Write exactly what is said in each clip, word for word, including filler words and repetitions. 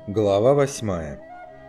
Глава восьмая.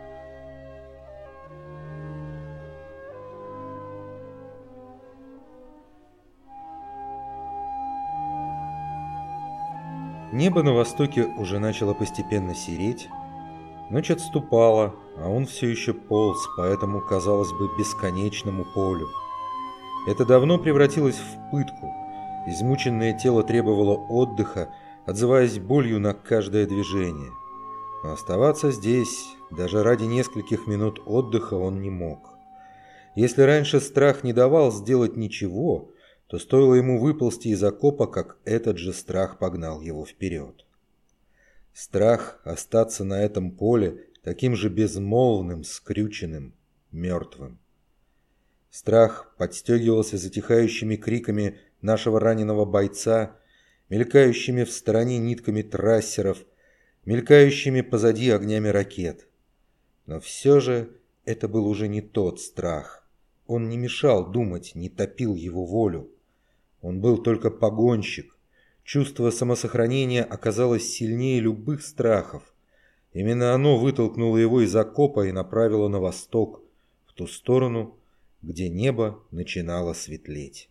Небо на востоке уже начало постепенно сереть, ночь отступала, а он все еще полз по этому, казалось бы, бесконечному полю. Это давно превратилось в пытку. Измученное тело требовало отдыха, отзываясь болью на каждое движение. Но оставаться здесь, даже ради нескольких минут отдыха, он не мог. Если раньше страх не давал сделать ничего, то стоило ему выползти из окопа, как этот же страх погнал его вперед. Страх остаться на этом поле таким же безмолвным, скрюченным, мертвым. Страх подстегивался затихающими криками нашего раненого бойца, мелькающими в стороне нитками трассеров, мелькающими позади огнями ракет. Но все же это был уже не тот страх. Он не мешал думать, не топил его волю. Он был только погонщик. Чувство самосохранения оказалось сильнее любых страхов. Именно оно вытолкнуло его из окопа и направило на восток, в ту сторону, где небо начинало светлеть.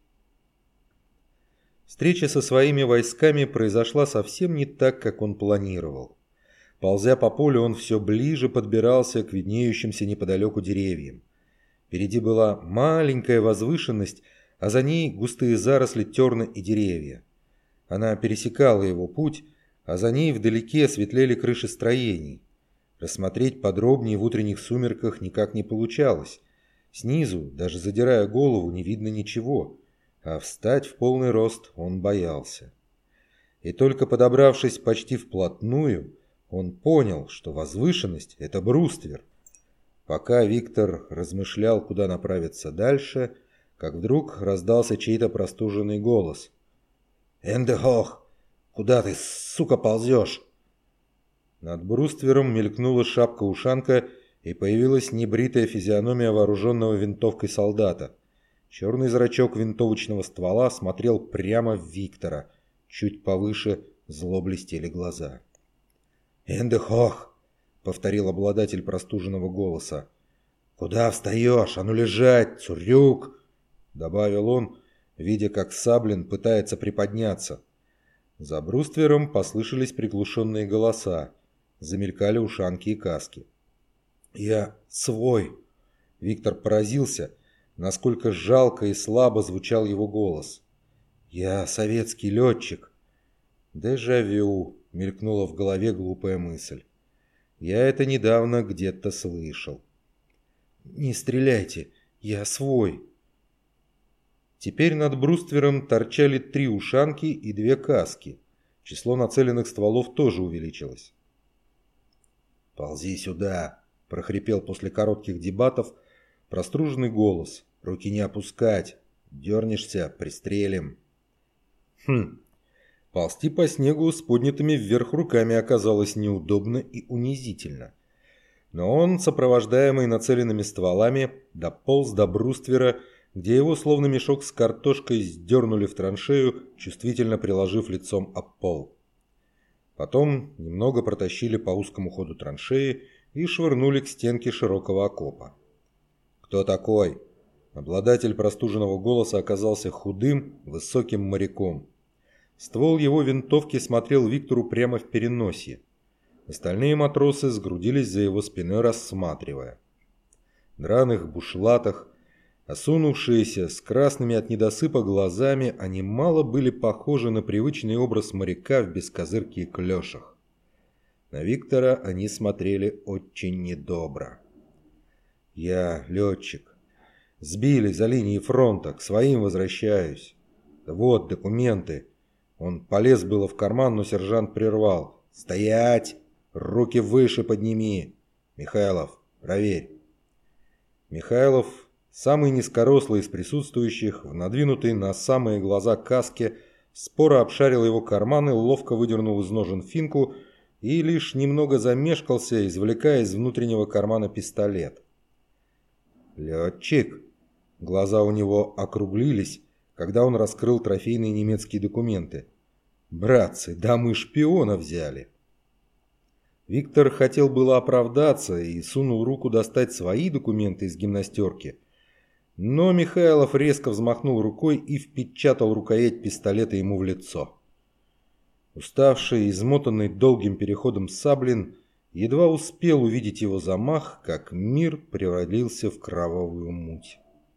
Встреча со своими войсками произошла совсем не так, как он планировал. Ползя по полю, он все ближе подбирался к виднеющимся неподалеку деревьям. Впереди была маленькая возвышенность, а за ней густые заросли терна и деревья. Она пересекала его путь, а за ней вдалеке светлели крыши строений. Рассмотреть подробнее в утренних сумерках никак не получалось. Снизу, даже задирая голову, не видно ничего, а встать в полный рост он боялся. И только подобравшись почти вплотную, он понял, что возвышенность – это бруствер. Пока Виктор размышлял, куда направиться дальше, как вдруг раздался чей-то простуженный голос. «Эндехох, куда ты, сука, ползешь?» Над бруствером мелькнула шапка-ушанка, и появилась небритая физиономия вооруженного винтовкой солдата. Черный зрачок винтовочного ствола смотрел прямо в Виктора. Чуть повыше зло блестели глаза. «Эндехох!» — повторил обладатель простуженного голоса. «Куда встаешь? А ну лежать, цурюк!» — добавил он, видя, как Саблин пытается приподняться. За бруствером послышались приглушенные голоса. Замелькали ушанки и каски. «Я свой!» Виктор поразился, насколько жалко и слабо звучал его голос. «Я советский летчик!» «Дежавю!» — мелькнула в голове глупая мысль. «Я это недавно где-то слышал». «Не стреляйте! Я свой!» Теперь над бруствером торчали три ушанки и две каски. Число нацеленных стволов тоже увеличилось. «Ползи сюда!» — прохрипел после коротких дебатов простуженный голос. «Руки не опускать! Дернешься — пристрелим!» Хм! Ползти по снегу с поднятыми вверх руками оказалось неудобно и унизительно. Но он, сопровождаемый нацеленными стволами, дополз до бруствера, где его, словно мешок с картошкой, сдернули в траншею, чувствительно приложив лицом об пол. Потом немного протащили по узкому ходу траншеи и швырнули к стенке широкого окопа. «Кто такой?» Обладатель простуженного голоса оказался худым, высоким моряком. Ствол его винтовки смотрел Виктору прямо в переносье. Остальные матросы сгрудились за его спиной, рассматривая. В драных бушлатах, осунувшиеся, с красными от недосыпа глазами, они мало были похожи на привычный образ моряка в бескозырке и клешах. На Виктора они смотрели очень недобро. «Я летчик. Сбили за линией фронта, к своим возвращаюсь. Вот документы». Он полез было в карман, но сержант прервал. «Стоять! Руки выше подними! Михайлов, проверь!» Михайлов, самый низкорослый из присутствующих, в надвинутой на самые глаза каске, споро обшарил его карманы, ловко выдернул из ножен финку и лишь немного замешкался, извлекая из внутреннего кармана пистолет. «Летчик!» Глаза у него округлились, когда он раскрыл трофейные немецкие документы. «Братцы, да мы шпиона взяли!» Виктор хотел было оправдаться и сунул руку достать свои документы из гимнастерки. Но Михайлов резко взмахнул рукой и впечатал рукоять пистолета ему в лицо. Уставший, измотанный долгим переходом Саблин едва успел увидеть его замах, как мир превратился в кровавую муть.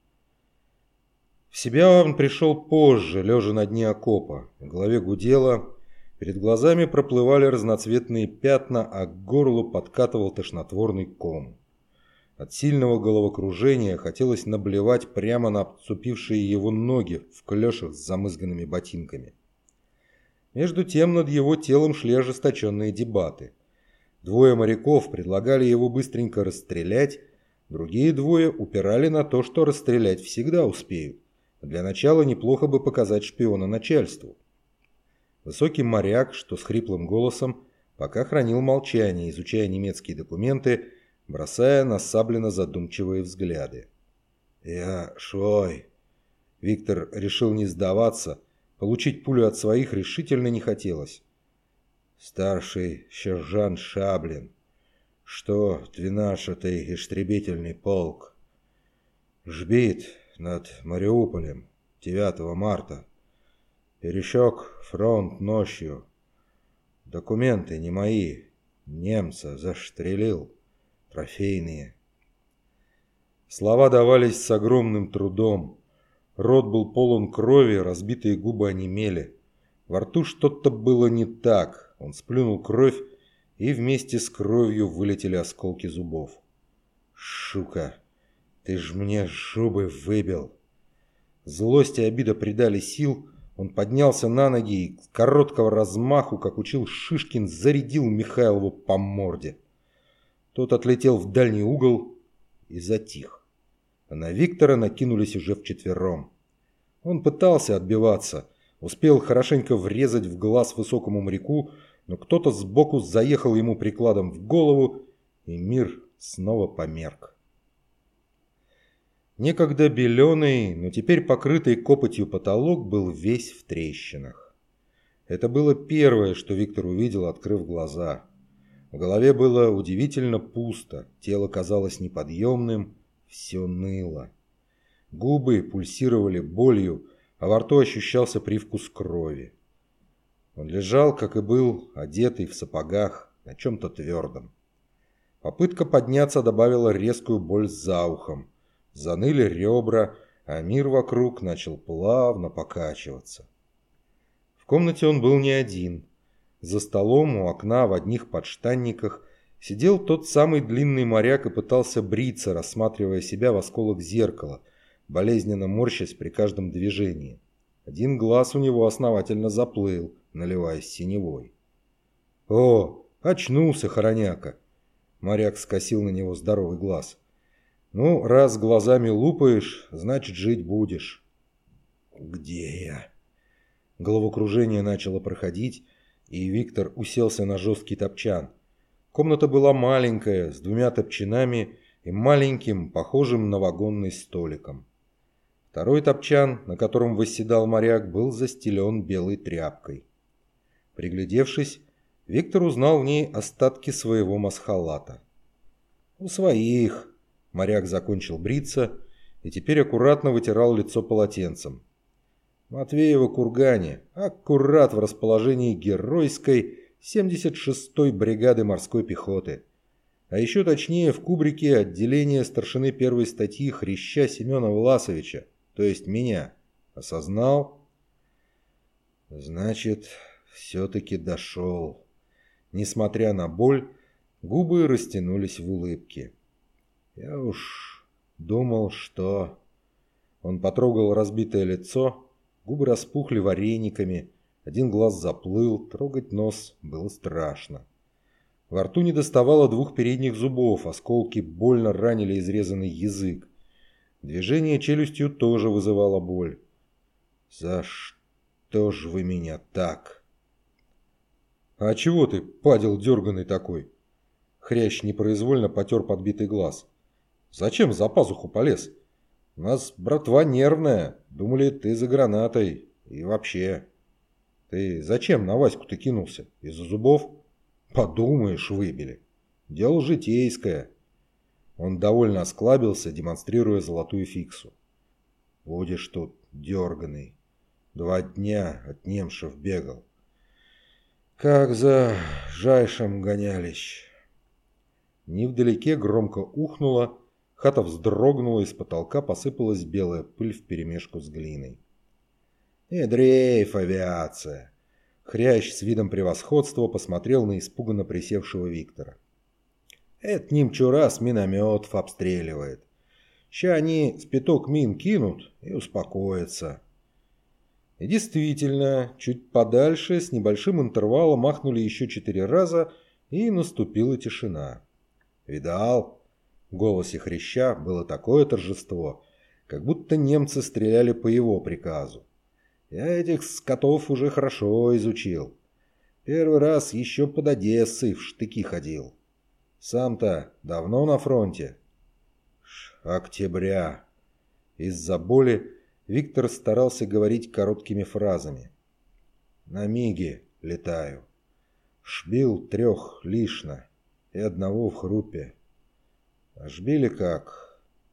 В себя он пришел позже, лежа на дне окопа. В голове гудело, перед глазами проплывали разноцветные пятна, а к горлу подкатывал тошнотворный ком. От сильного головокружения хотелось наблевать прямо на обступившие его ноги в клешах с замызганными ботинками. Между тем над его телом шли ожесточенные дебаты. Двое моряков предлагали его быстренько расстрелять, другие двое упирали на то, что расстрелять всегда успеют. Для начала неплохо бы показать шпиона начальству. Высокий моряк, что с хриплым голосом, пока хранил молчание, изучая немецкие документы, бросая на Саблина задумчивые взгляды. «Я швой». Виктор решил не сдаваться, получить пулю от своих решительно не хотелось. «Старший сержант Шаблин, что двенадцатый истребительный полк, жбит над Мариуполем девятого марта. Пересек фронт ночью. Документы не мои. Немца застрелил. Трофейные». Слова давались с огромным трудом. Рот был полон крови, разбитые губы онемели. Во рту что-то было не так. Он сплюнул кровь, и вместе с кровью вылетели осколки зубов. «Шука! Ты ж мне зубы выбил!» Злость и обида придали сил. Он поднялся на ноги и с короткого размаху, как учил Шишкин, зарядил Михайлову по морде. Тот отлетел в дальний угол и затих. А на Виктора накинулись уже вчетвером. Он пытался отбиваться, успел хорошенько врезать в глаз высокому моряку, но кто-то сбоку заехал ему прикладом в голову, и мир снова померк. Некогда беленый, но теперь покрытый копотью потолок был весь в трещинах. Это было первое, что Виктор увидел, открыв глаза. В голове было удивительно пусто, тело казалось неподъемным, все ныло. Губы пульсировали болью, а во рту ощущался привкус крови. Он лежал, как и был, одетый в сапогах, на чем-то твердом. Попытка подняться добавила резкую боль за ухом. Заныли ребра, а мир вокруг начал плавно покачиваться. В комнате он был не один. За столом у окна в одних подштанниках сидел тот самый длинный моряк и пытался бриться, рассматривая себя в осколок зеркала, болезненно морщась при каждом движении. Один глаз у него основательно заплыл, наливаясь синевой. «О, очнулся, хороняка!» Моряк скосил на него здоровый глаз. «Ну, раз глазами лупаешь, значит, жить будешь». «Где я?» Головокружение начало проходить, и Виктор уселся на жесткий топчан. Комната была маленькая, с двумя топчанами и маленьким, похожим на вагонный столиком. Второй топчан, на котором восседал моряк, был застелен белой тряпкой. Приглядевшись, Виктор узнал в ней остатки своего масхалата. «У своих!» Моряк закончил бриться и теперь аккуратно вытирал лицо полотенцем. Матвеева кургане, аккурат в расположении геройской семьдесят шестой бригады морской пехоты. А еще точнее в кубрике отделения старшины первой статьи Хряща Семена Власовича, то есть меня. Осознал? Значит, все-таки дошел. Несмотря на боль, губы растянулись в улыбке. Я уж думал, что... Он потрогал разбитое лицо, губы распухли варениками, один глаз заплыл, трогать нос было страшно. Во рту не доставало двух передних зубов, осколки больно ранили изрезанный язык. Движение челюстью тоже вызывало боль. «За что ж вы меня так?» «А чего ты, падел дерганый такой?» Хрящ непроизвольно потер подбитый глаз. «Зачем за пазуху полез? У нас братва нервная, думали, ты за гранатой. И вообще. Ты зачем на Ваську-то кинулся? Из-за зубов? Подумаешь, выбили. Дело житейское. Он довольно осклабился, демонстрируя золотую фиксу. Будешь тут дерганый. Два дня от немшев бегал. Как за жайшем гонялись. Невдалеке громко ухнуло, хата вздрогнула, и с потолка посыпалась белая пыль вперемешку с глиной. «Не дрейф, авиация!» Хрящ с видом превосходства посмотрел на испуганно присевшего Виктора. «Это немчу раз минометов обстреливает. Ща они с пяток мин кинут и успокоятся». И действительно, чуть подальше, с небольшим интервалом махнули еще четыре раза, и наступила тишина. «Видал?» В голосе Хряща было такое торжество, как будто немцы стреляли по его приказу. «Я этих скотов уже хорошо изучил. Первый раз еще под Одессой в штыки ходил. Сам-то давно на фронте?» «Октября». Из-за боли Виктор старался говорить короткими фразами. «На миге летаю. Шбил трех лишно и одного в хрупе. А жбили как?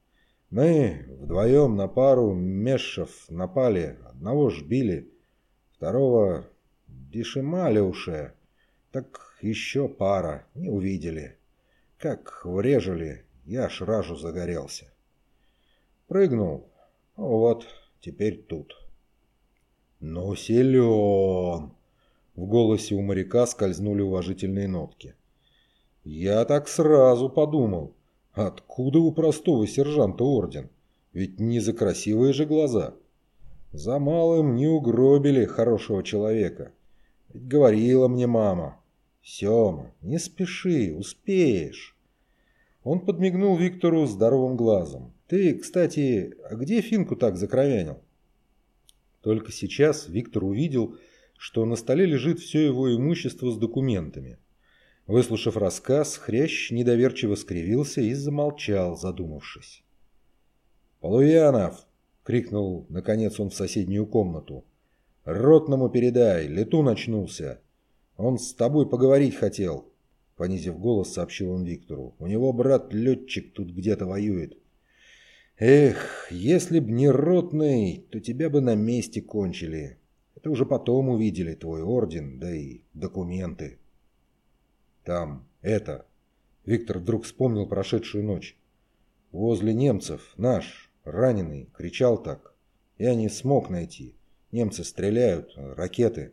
Мы вдвоем на пару мешев напали, одного жбили, второго дешимали уше, так еще пара, не увидели. Как врежали, я шражу загорелся. Прыгнул, вот, теперь тут». «Ну, силен!» В голосе у моряка скользнули уважительные нотки. «Я так сразу подумал. Откуда у простого сержанта орден? Ведь не за красивые же глаза. За малым не угробили хорошего человека. Ведь говорила мне мама: Сема, не спеши, успеешь». Он подмигнул Виктору здоровым глазом. «Ты, кстати, а где Финку так закровянил?» Только сейчас Виктор увидел, что на столе лежит все его имущество с документами. Выслушав рассказ, Хрящ недоверчиво скривился и замолчал, задумавшись. «Полуянов!» — крикнул, наконец, он в соседнюю комнату. «Ротному передай, летун очнулся. Он с тобой поговорить хотел», — понизив голос, сообщил он Виктору. «У него брат-летчик тут где-то воюет. Эх, если б не ротный, то тебя бы на месте кончили. Это уже потом увидели твой орден, да и документы». «Там, это...» Виктор вдруг вспомнил прошедшую ночь. «Возле немцев наш, раненый, кричал так. Я не смог найти. Немцы стреляют, ракеты».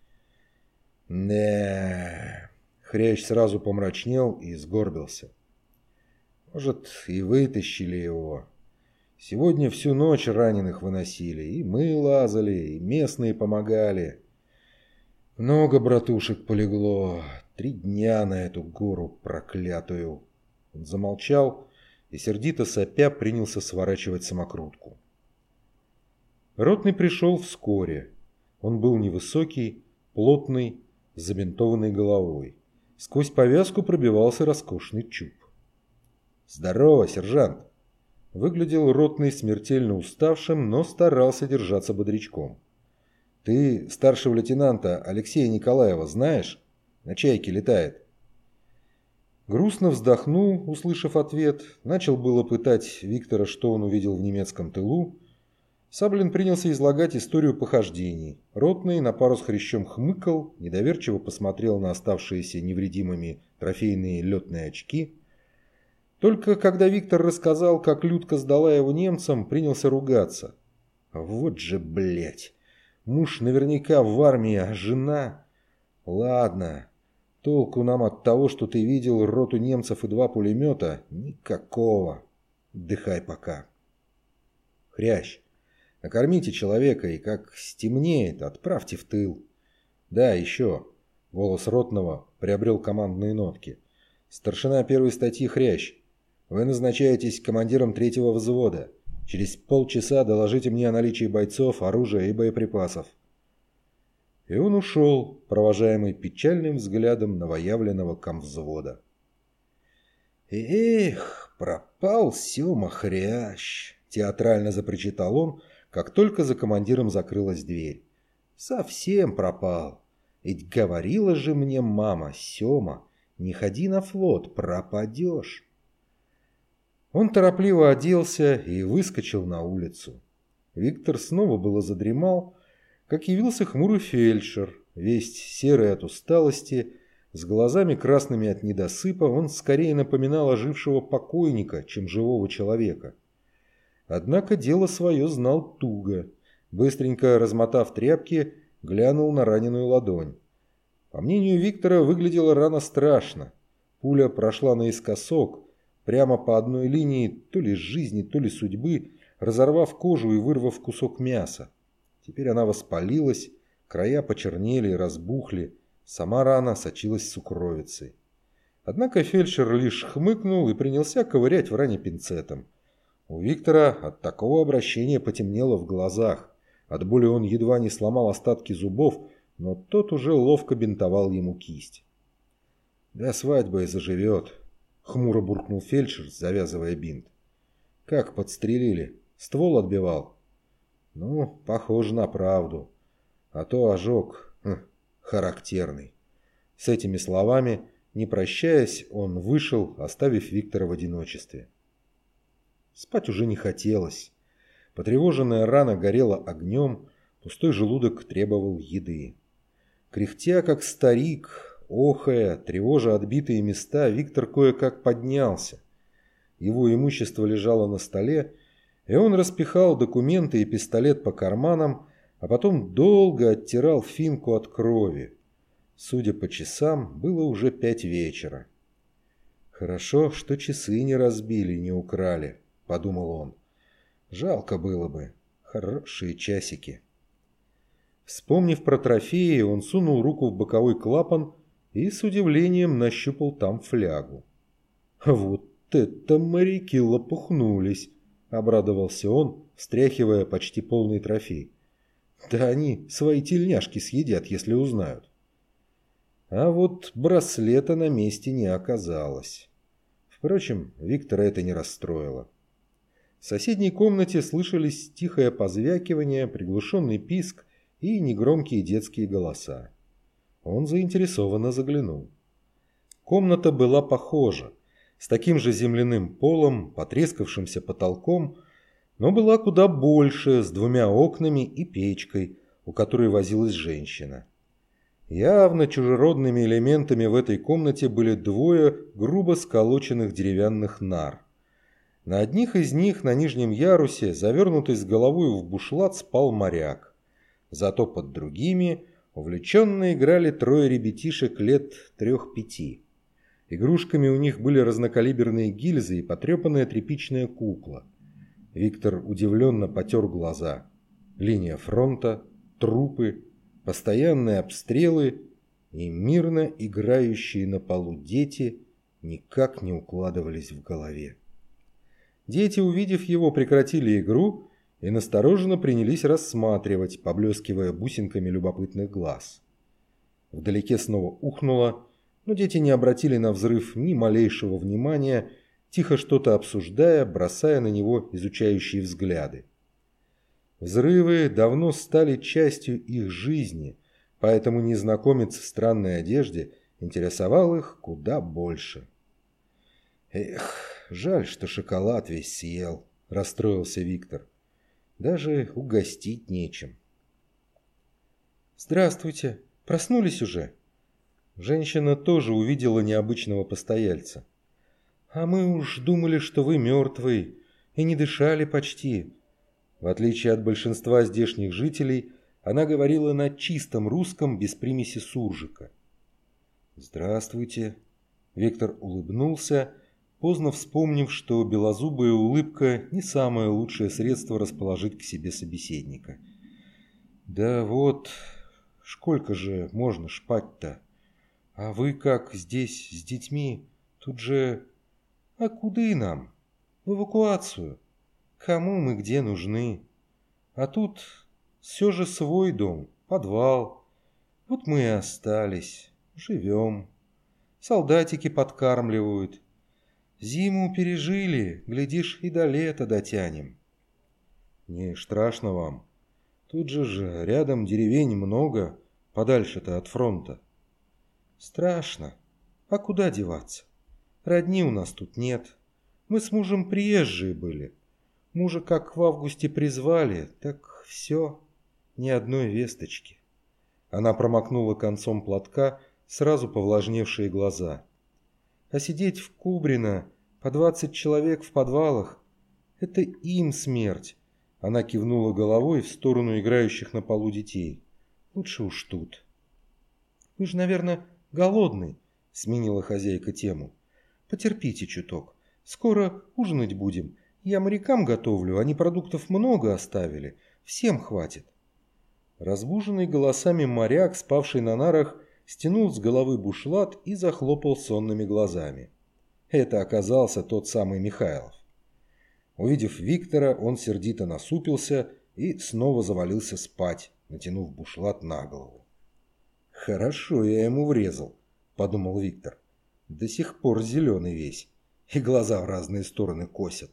«Не...» Хрящ сразу помрачнел и сгорбился. «Может, и вытащили его. Сегодня всю ночь раненых выносили. И мы лазали, и местные помогали. Много братушек полегло. Три дня на эту гору проклятую». Он замолчал и, сердито сопя, принялся сворачивать самокрутку. Ротный пришел вскоре. Он был невысокий, плотный, с забинтованной головой. Сквозь повязку пробивался роскошный чуб. «Здорово, сержант!» Выглядел ротный смертельно уставшим, но старался держаться бодрячком. «Ты старшего лейтенанта Алексея Николаева знаешь? На чайке летает». Грустно вздохнул, услышав ответ, начал было пытать Виктора, что он увидел в немецком тылу. Саблин принялся излагать историю похождений. Ротный на пару с Хрящом хмыкал, недоверчиво посмотрел на оставшиеся невредимыми трофейные летные очки. Только когда Виктор рассказал, как Людка сдала его немцам, принялся ругаться. «Вот же, блядь! Муж наверняка в армии, а жена...» «Ладно, толку нам от того, что ты видел роту немцев и два пулемета, никакого. Отдыхай пока». «Хрящ, накормите человека и, как стемнеет, отправьте в тыл. Да, еще». Голос ротного приобрел командные нотки. «Старшина первой статьи Хрящ. Вы назначаетесь командиром третьего взвода. Через полчаса доложите мне о наличии бойцов, оружия и боеприпасов». И он ушел, провожаемый печальным взглядом новоявленного комвзвода. «Эх, пропал Сема Хрящ!» – театрально запричитал он, как только за командиром закрылась дверь. «Совсем пропал. Ведь говорила же мне мама, Сёма, не ходи на флот, пропадешь. Он торопливо оделся и выскочил на улицу. Виктор снова было задремал, как явился хмурый фельдшер, весь серый от усталости, с глазами красными от недосыпа. Он скорее напоминал ожившего покойника, чем живого человека. Однако дело свое знал туго. Быстренько размотав тряпки, глянул на раненую ладонь. По мнению Виктора, выглядела рана страшно. Пуля прошла наискосок, прямо по одной линии то ли жизни, то ли судьбы, разорвав кожу и вырвав кусок мяса. Теперь она воспалилась, края почернели и разбухли, сама рана сочилась сукровицей. Однако фельдшер лишь хмыкнул и принялся ковырять в ране пинцетом. У Виктора от такого обращения потемнело в глазах. От боли он едва не сломал остатки зубов, но тот уже ловко бинтовал ему кисть. «До свадьбы и заживет», — хмуро буркнул фельдшер, завязывая бинт. «Как подстрелили? Ствол отбивал?» «Ну, похоже на правду. А то ожог хм, характерный». С этими словами, не прощаясь, он вышел, оставив Виктора в одиночестве. Спать уже не хотелось. Потревоженная рана горела огнем, пустой желудок требовал еды. Кряхтя, как старик, охая, тревожа отбитые места, Виктор кое-как поднялся. Его имущество лежало на столе, и он распихал документы и пистолет по карманам, а потом долго оттирал финку от крови. Судя по часам, было уже пять вечера. «Хорошо, что часы не разбили, не украли», — подумал он. «Жалко было бы. Хорошие часики». Вспомнив про трофеи, он сунул руку в боковой клапан и с удивлением нащупал там флягу. «Вот это моряки лопухнулись!» — обрадовался он, встряхивая почти полный трофей. «Да они свои тельняшки съедят, если узнают». А вот браслета на месте не оказалось. Впрочем, Виктора это не расстроило. В соседней комнате слышались тихое позвякивание, приглушенный писк и негромкие детские голоса. Он заинтересованно заглянул. Комната была похожа, с таким же земляным полом, потрескавшимся потолком, но была куда больше, с двумя окнами и печкой, у которой возилась женщина. Явно чужеродными элементами в этой комнате были двое грубо сколоченных деревянных нар. На одних из них на нижнем ярусе, завернутый с головой в бушлат, спал моряк. Зато под другими увлеченно играли трое ребятишек лет трех-пяти. Игрушками у них были разнокалиберные гильзы и потрепанная тряпичная кукла. Виктор удивленно потер глаза. Линия фронта, трупы, постоянные обстрелы и мирно играющие на полу дети никак не укладывались в голове. Дети, увидев его, прекратили игру и настороженно принялись рассматривать, поблескивая бусинками любопытных глаз. Вдалеке снова ухнуло, но дети не обратили на взрыв ни малейшего внимания, тихо что-то обсуждая, бросая на него изучающие взгляды. Взрывы давно стали частью их жизни, поэтому незнакомец в странной одежде интересовал их куда больше. «Эх, жаль, что шоколад весь съел», – расстроился Виктор. «Даже угостить нечем». «Здравствуйте, проснулись уже?» Женщина тоже увидела необычного постояльца. «А мы уж думали, что вы мертвый и не дышали почти». В отличие от большинства здешних жителей, она говорила на чистом русском без примеси суржика. «Здравствуйте». Виктор улыбнулся, поздно вспомнив, что белозубая улыбка не самое лучшее средство расположить к себе собеседника. «Да вот, сколько же можно шпать-то? А вы как здесь с детьми? Тут же... А куды нам? В эвакуацию. Кому мы где нужны? А тут все же свой дом, подвал. Вот мы и остались, живем. Солдатики подкармливают. Зиму пережили, глядишь, и до лета дотянем». «Не страшно вам? Тут же же рядом деревень много, подальше-то от фронта? Страшно. А куда деваться? Родни у нас тут нет. Мы с мужем приезжие были. Мужа как в августе призвали, так все, ни одной весточки. Она промокнула концом платка сразу повлажневшие глаза. А сидеть в Кубрино по двадцать человек в подвалах — это им смерть. Она кивнула головой в сторону играющих на полу детей. Лучше уж тут. Вы же, наверное, голодный, сменила хозяйка тему. Потерпите чуток. Скоро ужинать будем. Я морякам готовлю, они продуктов много оставили. Всем хватит. Разбуженный голосами моряк, спавший на нарах, стянул с головы бушлат и захлопал сонными глазами. Это оказался тот самый Михайлов. Увидев Виктора, он сердито насупился и снова завалился спать, натянув бушлат на голову. «Хорошо я ему врезал», — подумал Виктор. «До сих пор зеленый весь, и глаза в разные стороны косят».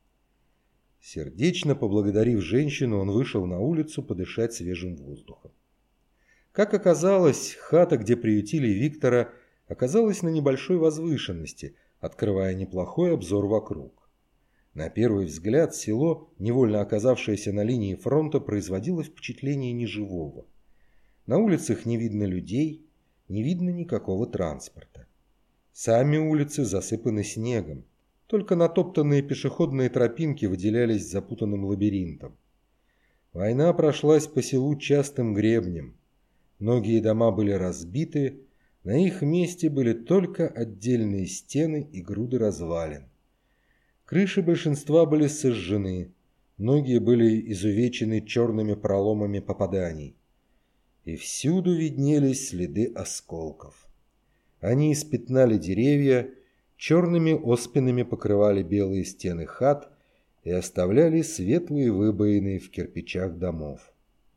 Сердечно поблагодарив женщину, он вышел на улицу подышать свежим воздухом. Как оказалось, хата, где приютили Виктора, оказалась на небольшой возвышенности, открывая неплохой обзор вокруг. На первый взгляд село, невольно оказавшееся на линии фронта, производило впечатление неживого. На улицах не видно людей, не видно никакого транспорта. Сами улицы засыпаны снегом, только натоптанные пешеходные тропинки выделялись запутанным лабиринтом. Война прошлась по селу частым гребнем. Многие дома были разбиты, на их месте были только отдельные стены и груды развалин. Крыши большинства были сожжены, многие были изувечены черными проломами попаданий. И всюду виднелись следы осколков. Они испятнали деревья, черными оспинами покрывали белые стены хат и оставляли светлые выбоины в кирпичах домов.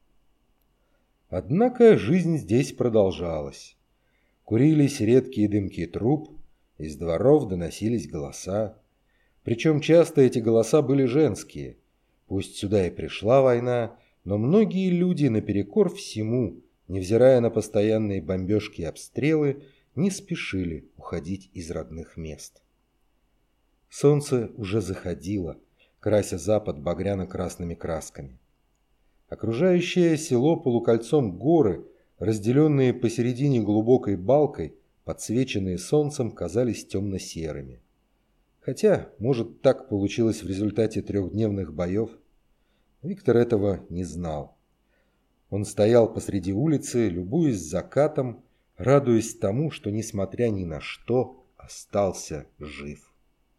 Однако жизнь здесь продолжалась. Курились редкие дымки труб, из дворов доносились голоса. Причем часто эти голоса были женские. Пусть сюда и пришла война, но многие люди наперекор всему, невзирая на постоянные бомбежки и обстрелы, не спешили уходить из родных мест. Солнце уже заходило, крася запад багряно-красными красками. Окружающее село полукольцом горы, разделенные посередине глубокой балкой, подсвеченные солнцем, казались темно-серыми. Хотя, может, так получилось в результате трехдневных боев. Виктор этого не знал. Он стоял посреди улицы, любуясь закатом, радуясь тому, что, несмотря ни на что, остался жив.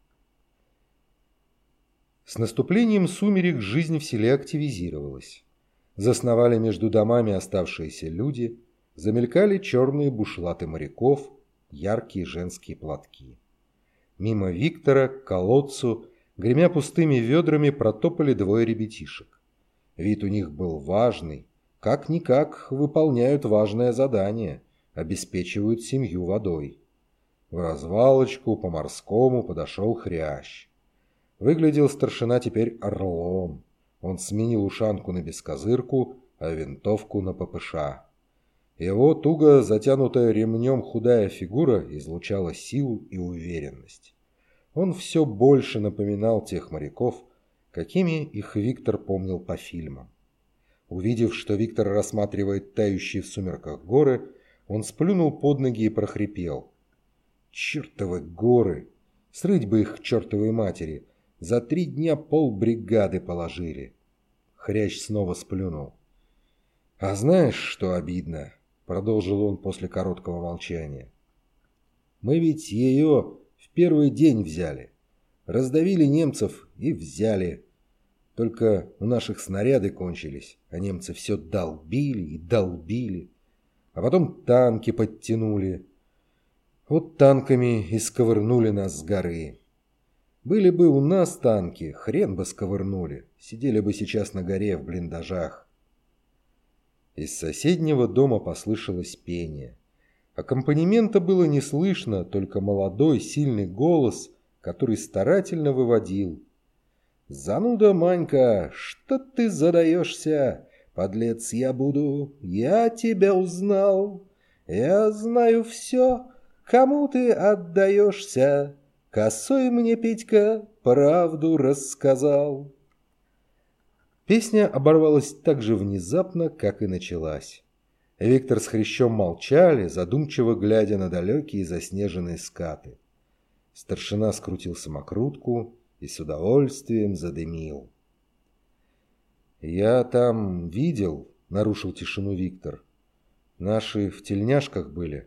С наступлением сумерек жизнь в селе активизировалась. Засновали между домами оставшиеся люди, замелькали черные бушлаты моряков, яркие женские платки. Мимо Виктора к колодцу, гремя пустыми ведрами, протопали двое ребятишек. Вид у них был важный, как-никак выполняют важное задание, обеспечивают семью водой. В развалочку по-морскому подошел хрящ. Выглядел старшина теперь орлом. Он сменил ушанку на бескозырку, а винтовку на ППШ. Его туго затянутая ремнем худая фигура излучала силу и уверенность. Он все больше напоминал тех моряков, какими их Виктор помнил по фильмам. Увидев, что Виктор рассматривает тающие в сумерках горы, он сплюнул под ноги и прохрипел. «Чертовы горы! Срыть бы их к чертовой матери! За три дня полбригады положили!» Хрящ снова сплюнул. «А знаешь, что обидно?» — продолжил он после короткого молчания. «Мы ведь ее в первый день взяли. Раздавили немцев и взяли. Только у наших снаряды кончились, а немцы все долбили и долбили. А потом танки подтянули. Вот танками и сковырнули нас с горы. Были бы у нас танки, хрен бы сковырнули. Сидели бы сейчас на горе в блиндажах». Из соседнего дома послышалось пение. Аккомпанемента было не слышно, только молодой, сильный голос, который старательно выводил. «Зануда, Манька, что ты задаешься? Подлец я буду, я тебя узнал. Я знаю все, кому ты отдаешься. Косой мне Петька правду рассказал. Песня оборвалась так же внезапно, как и началась. Виктор с Хрящом молчали, задумчиво глядя на далекие заснеженные скаты. Старшина скрутил самокрутку и с удовольствием задымил. «Я там видел», — нарушил тишину Виктор. «Наши в тельняшках были».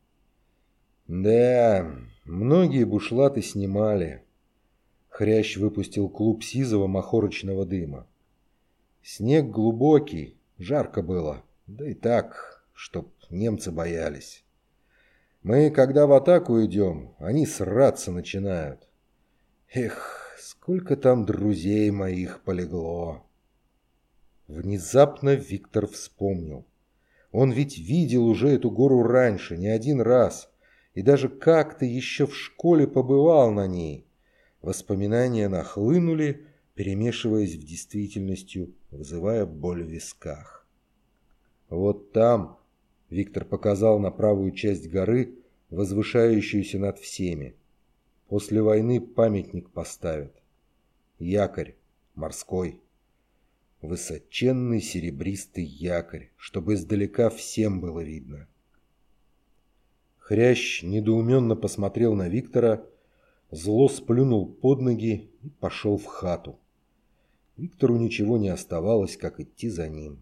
«Да, многие бушлаты снимали». Хрящ выпустил клуб сизого махорочного дыма. «Снег глубокий, жарко было, да и так, чтоб немцы боялись. Мы, когда в атаку идем, они сраться начинают. Эх, сколько там друзей моих полегло». Внезапно Виктор вспомнил. Он ведь видел уже эту гору раньше, не один раз, и даже как-то еще в школе побывал на ней. Воспоминания нахлынули, перемешиваясь в действительностью, вызывая боль в висках. «Вот там», — Виктор показал на правую часть горы, возвышающуюся над всеми, — «после войны памятник поставят. Якорь морской». Высоченный серебристый якорь, чтобы издалека всем было видно. Хрящ недоуменно посмотрел на Виктора, зло сплюнул под ноги и пошел в хату. Виктору ничего не оставалось, как идти за ним.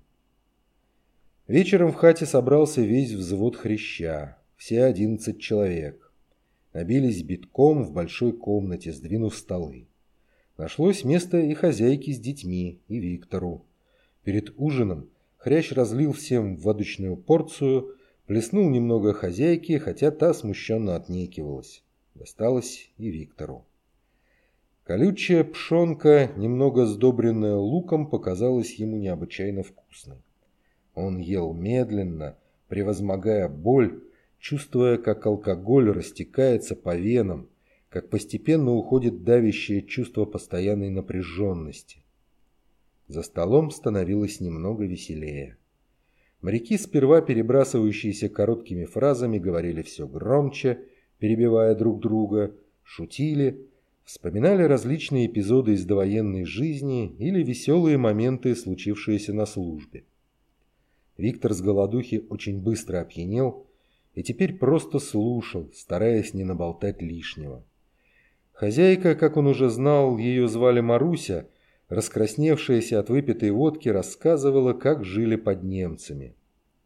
Вечером в хате собрался весь взвод Хряща, все одиннадцать человек. Набились битком в большой комнате, сдвинув столы. Нашлось место и хозяйке с детьми, и Виктору. Перед ужином Хрящ разлил всем водочную порцию, плеснул немного хозяйке, хотя та смущенно отнекивалась. Досталось и Виктору. Колючая пшенка, немного сдобренная луком, показалась ему необычайно вкусной. Он ел медленно, превозмогая боль, чувствуя, как алкоголь растекается по венам, как постепенно уходит давящее чувство постоянной напряженности. За столом становилось немного веселее. Моряки, сперва перебрасывающиеся короткими фразами, говорили все громче, перебивая друг друга, шутили, вспоминали различные эпизоды из довоенной жизни или веселые моменты, случившиеся на службе. Виктор с голодухи очень быстро опьянел и теперь просто слушал, стараясь не наболтать лишнего. Хозяйка, как он уже знал, ее звали Маруся, раскрасневшаяся от выпитой водки, рассказывала, как жили под немцами.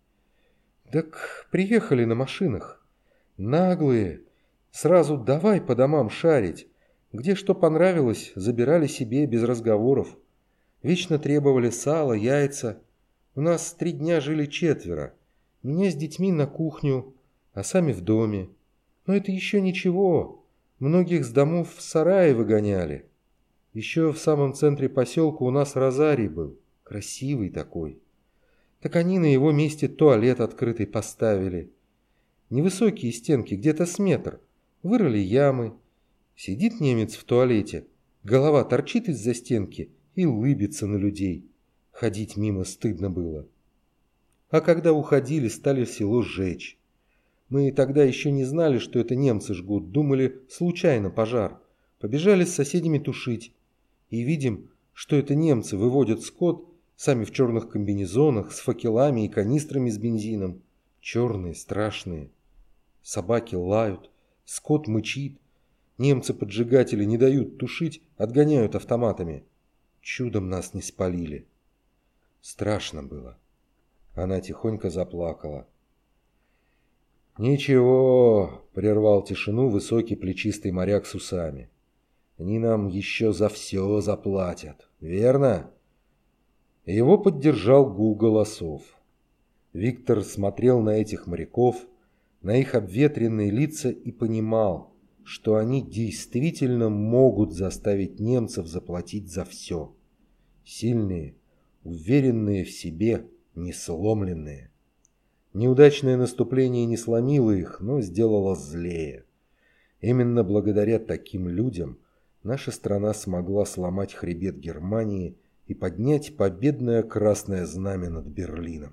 «Так приехали на машинах. Наглые. Сразу давай по домам шарить. Где что понравилось, забирали себе без разговоров. Вечно требовали сала, яйца. У нас три дня жили четверо. Меня с детьми на кухню, а сами в доме. Но это еще ничего. Многих с домов в сараи выгоняли. Еще в самом центре поселка у нас розарий был. Красивый такой. Так они на его месте туалет открытый поставили. Невысокие стенки, где-то с метр. Вырыли ямы. Сидит немец в туалете. Голова торчит из-за стенки и лыбится на людей. Ходить мимо стыдно было. А когда уходили, стали село сжечь. Мы тогда еще не знали, что это немцы жгут, думали, случайно пожар. Побежали с соседями тушить. И видим, что это немцы выводят скот, сами в черных комбинезонах, с факелами и канистрами с бензином. Черные, страшные. Собаки лают, скот мычит. Немцы-поджигатели не дают тушить, отгоняют автоматами. Чудом нас не спалили. Страшно было. Она тихонько заплакала. «Ничего», — прервал тишину высокий плечистый моряк с усами. «Они нам еще за все заплатят, верно?» Его поддержал гул голосов. Виктор смотрел на этих моряков, на их обветренные лица и понимал, что они действительно могут заставить немцев заплатить за все. Сильные, уверенные в себе, несломленные. Неудачное наступление не сломило их, но сделало злее. Именно благодаря таким людям наша страна смогла сломать хребет Германии и поднять победное красное знамя над Берлином.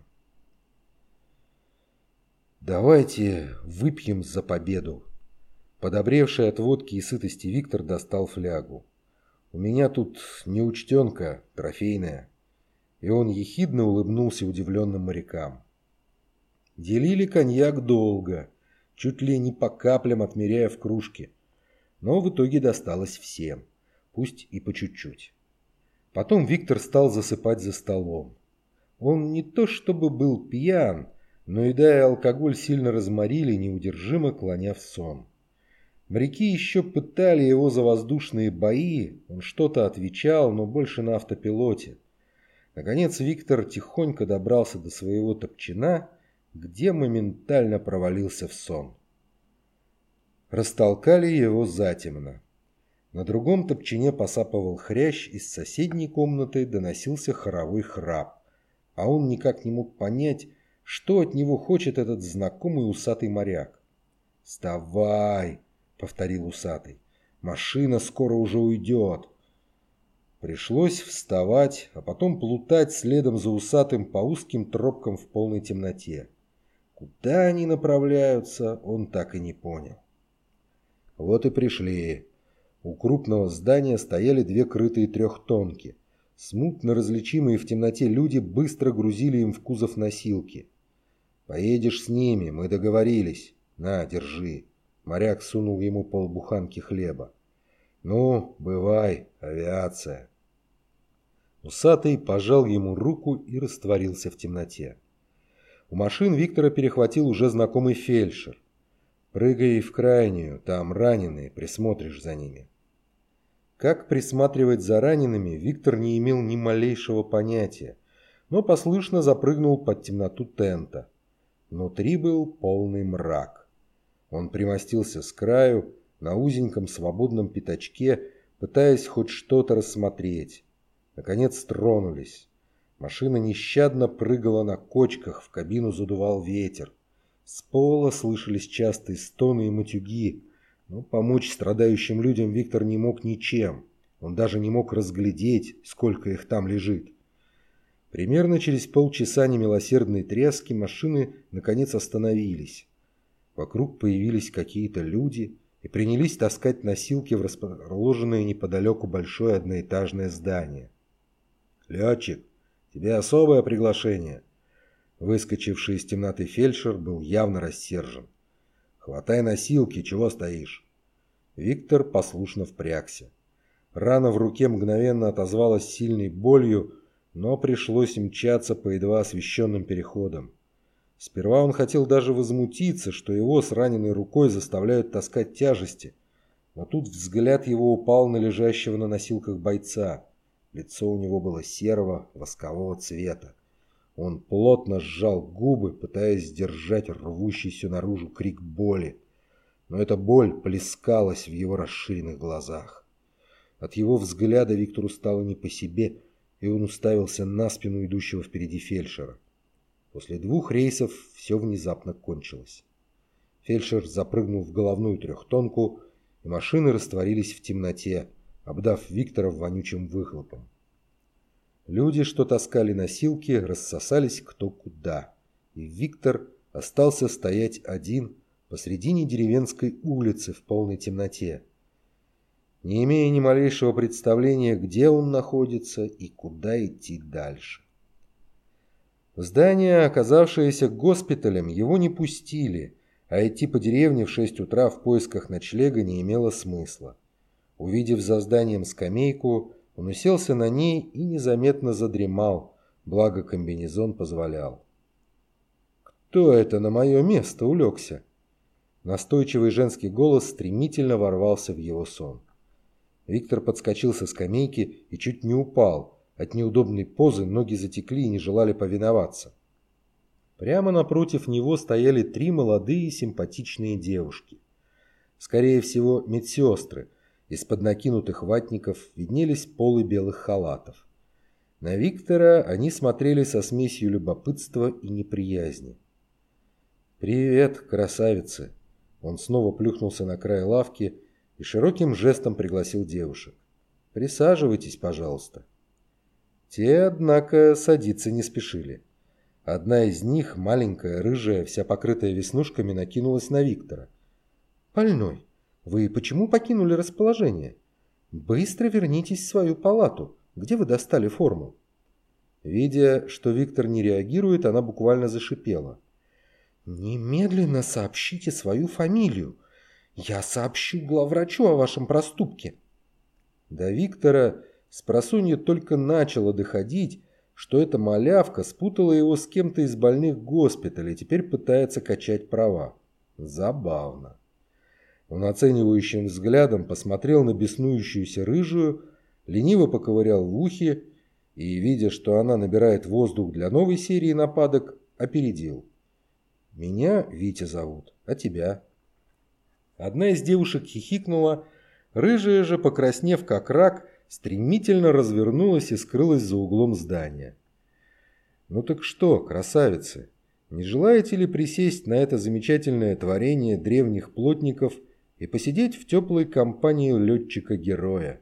«Давайте выпьем за победу!» Подобревший от водки и сытости Виктор достал флягу. «У меня тут неучтенка трофейная». И он ехидно улыбнулся удивленным морякам. Делили коньяк долго, чуть ли не по каплям отмеряя в кружке. Но в итоге досталось всем, пусть и по чуть-чуть. Потом Виктор стал засыпать за столом. Он не то чтобы был пьян, но еда и алкоголь сильно разморили, неудержимо клоня в сон. Моряки еще пытали его за воздушные бои, он что-то отвечал, но больше на автопилоте. Наконец Виктор тихонько добрался до своего топчина, где моментально провалился в сон. Растолкали его затемно. На другом топчине посапывал хрящ, из соседней комнаты доносился хоровой храп, а он никак не мог понять, что от него хочет этот знакомый усатый моряк. «Вставай!» — повторил усатый. «Машина скоро уже уйдет». Пришлось вставать, а потом плутать следом за усатым по узким тропкам в полной темноте. Куда они направляются, он так и не понял. Вот и пришли. У крупного здания стояли две крытые трехтонки. Смутно различимые в темноте люди быстро грузили им в кузов носилки. «Поедешь с ними, мы договорились. На, держи». Моряк сунул ему полбуханки хлеба. «Ну, бывай, авиация». Усатый пожал ему руку и растворился в темноте. У машин Виктора перехватил уже знакомый фельдшер. «Прыгай в крайнюю, там раненые, присмотришь за ними». Как присматривать за ранеными, Виктор не имел ни малейшего понятия, но послушно запрыгнул под темноту тента. Внутри был полный мрак. Он примостился с краю, на узеньком свободном пятачке, пытаясь хоть что-то рассмотреть. Наконец тронулись. Машина нещадно прыгала на кочках, в кабину задувал ветер. С пола слышались частые стоны и матюги, но помочь страдающим людям Виктор не мог ничем. Он даже не мог разглядеть, сколько их там лежит. Примерно через полчаса немилосердной тряски машины наконец остановились. Вокруг появились какие-то люди и принялись таскать носилки в расположенное неподалеку большое одноэтажное здание. «Летчик, тебе особое приглашение». Выскочивший из темноты фельдшер был явно рассержен. «Хватай носилки, чего стоишь?» Виктор послушно впрягся. Рана в руке мгновенно отозвалась сильной болью, но пришлось мчаться по едва освещенным переходам. Сперва он хотел даже возмутиться, что его с раненой рукой заставляют таскать тяжести, но тут взгляд его упал на лежащего на носилках бойца. Лицо у него было серого, воскового цвета. Он плотно сжал губы, пытаясь сдержать рвущийся наружу крик боли. Но эта боль плескалась в его расширенных глазах. От его взгляда Виктору стало не по себе, и он уставился на спину идущего впереди фельдшера. После двух рейсов все внезапно кончилось. Фельдшер запрыгнул в головную трехтонку, и машины растворились в темноте, обдав Виктора вонючим выхлопом. Люди, что таскали носилки, рассосались кто куда, и Виктор остался стоять один посредине деревенской улицы в полной темноте, не имея ни малейшего представления, где он находится и куда идти дальше. В здание, оказавшееся госпиталем, его не пустили, а идти по деревне в шесть утра в поисках ночлега не имело смысла. Увидев за зданием скамейку, он уселся на ней и незаметно задремал, благо комбинезон позволял. «Кто это на мое место улегся?» Настойчивый женский голос стремительно ворвался в его сон. Виктор подскочил со скамейки и чуть не упал. От неудобной позы ноги затекли и не желали повиноваться. Прямо напротив него стояли три молодые симпатичные девушки. Скорее всего, медсестры. Из-под накинутых ватников виднелись полы белых халатов. На Виктора они смотрели со смесью любопытства и неприязни. «Привет, красавицы!» Он снова плюхнулся на край лавки и широким жестом пригласил девушек. «Присаживайтесь, пожалуйста». Те, однако, садиться не спешили. Одна из них, маленькая, рыжая, вся покрытая веснушками, накинулась на Виктора. «Больной, вы почему покинули расположение? Быстро вернитесь в свою палату. Где вы достали форму?» Видя, что Виктор не реагирует, она буквально зашипела. «Немедленно сообщите свою фамилию. Я сообщу главврачу о вашем проступке». До Виктора спросонья только начало доходить, что эта малявка спутала его с кем-то из больных госпиталя и теперь пытается качать права. Забавно. Он оценивающим взглядом посмотрел на беснующуюся рыжую, лениво поковырял в ухе и, видя, что она набирает воздух для новой серии нападок, опередил. «Меня Витя зовут, а тебя?» Одна из девушек хихикнула, рыжая же, покраснев как рак, стремительно развернулась и скрылась за углом здания. «Ну так что, красавицы, не желаете ли присесть на это замечательное творение древних плотников и посидеть в теплой компании летчика-героя?»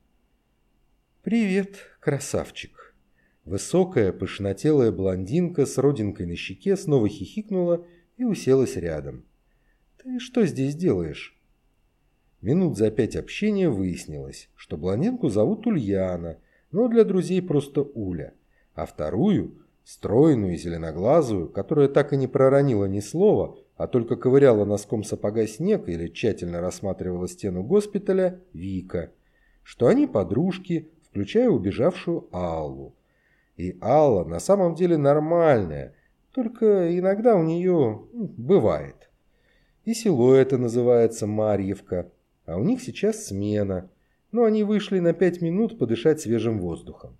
«Привет, красавчик!» Высокая, пышнотелая блондинка с родинкой на щеке снова хихикнула и уселась рядом. «Ты что здесь делаешь?» Минут за пять общения выяснилось, что блондинку зовут Ульяна, но для друзей просто Уля, а вторую, стройную и зеленоглазую, которая так и не проронила ни слова, а только ковыряла носком сапога снег или тщательно рассматривала стену госпиталя, Вика, что они подружки, включая убежавшую Аллу. И Алла на самом деле нормальная, только иногда у нее бывает. И село это называется Марьевка, а у них сейчас смена, но они вышли на пять минут подышать свежим воздухом.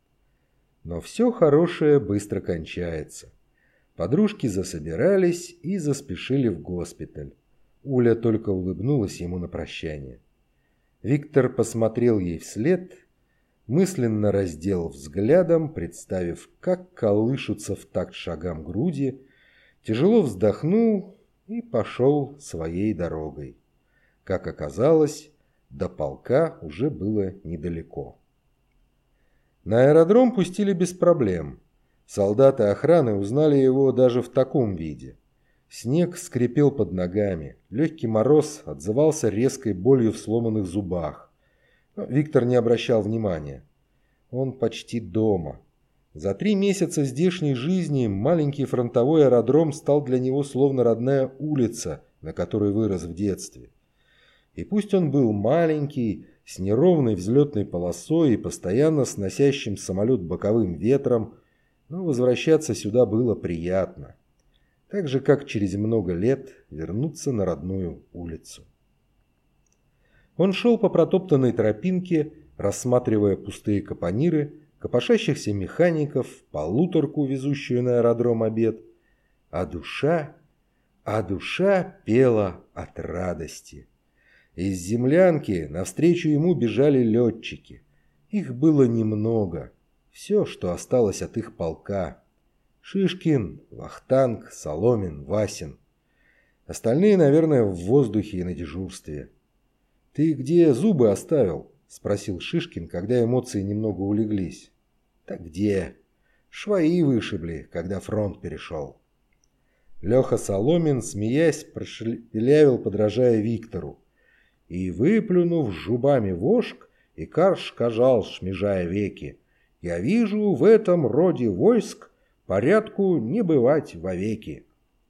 Но все хорошее быстро кончается. Подружки засобирались и заспешили в госпиталь. Уля только улыбнулась ему на прощание. Виктор посмотрел ей вслед, мысленно раздел взглядом, представив, как колышутся в такт шагам груди, тяжело вздохнул и пошел своей дорогой. Как оказалось, до полка уже было недалеко. На аэродром пустили без проблем. Солдаты охраны узнали его даже в таком виде. Снег скрипел под ногами, легкий мороз отзывался резкой болью в сломанных зубах. Но Виктор не обращал внимания. Он почти дома. За три месяца здешней жизни маленький фронтовой аэродром стал для него словно родная улица, на которой вырос в детстве. И пусть он был маленький, с неровной взлетной полосой и постоянно сносящим самолет боковым ветром, но возвращаться сюда было приятно. Так же, как через много лет вернуться на родную улицу. Он шел по протоптанной тропинке, рассматривая пустые капониры, копошащихся механиков, полуторку, везущую на аэродром обед, а душа, а душа пела от радости. Из землянки навстречу ему бежали летчики. Их было немного. Все, что осталось от их полка. Шишкин, Вахтанг, Соломин, Васин. Остальные, наверное, в воздухе и на дежурстве. «Ты где зубы оставил?» – спросил Шишкин, когда эмоции немного улеглись. «Так где? Швои вышибли, когда фронт перешел». Леха Соломин, смеясь, прошепелявил, подражая Виктору. И, выплюнув жубами вошк, Икар сказал, шмежая веки: «Я вижу в этом роде войск порядку не бывать вовеки».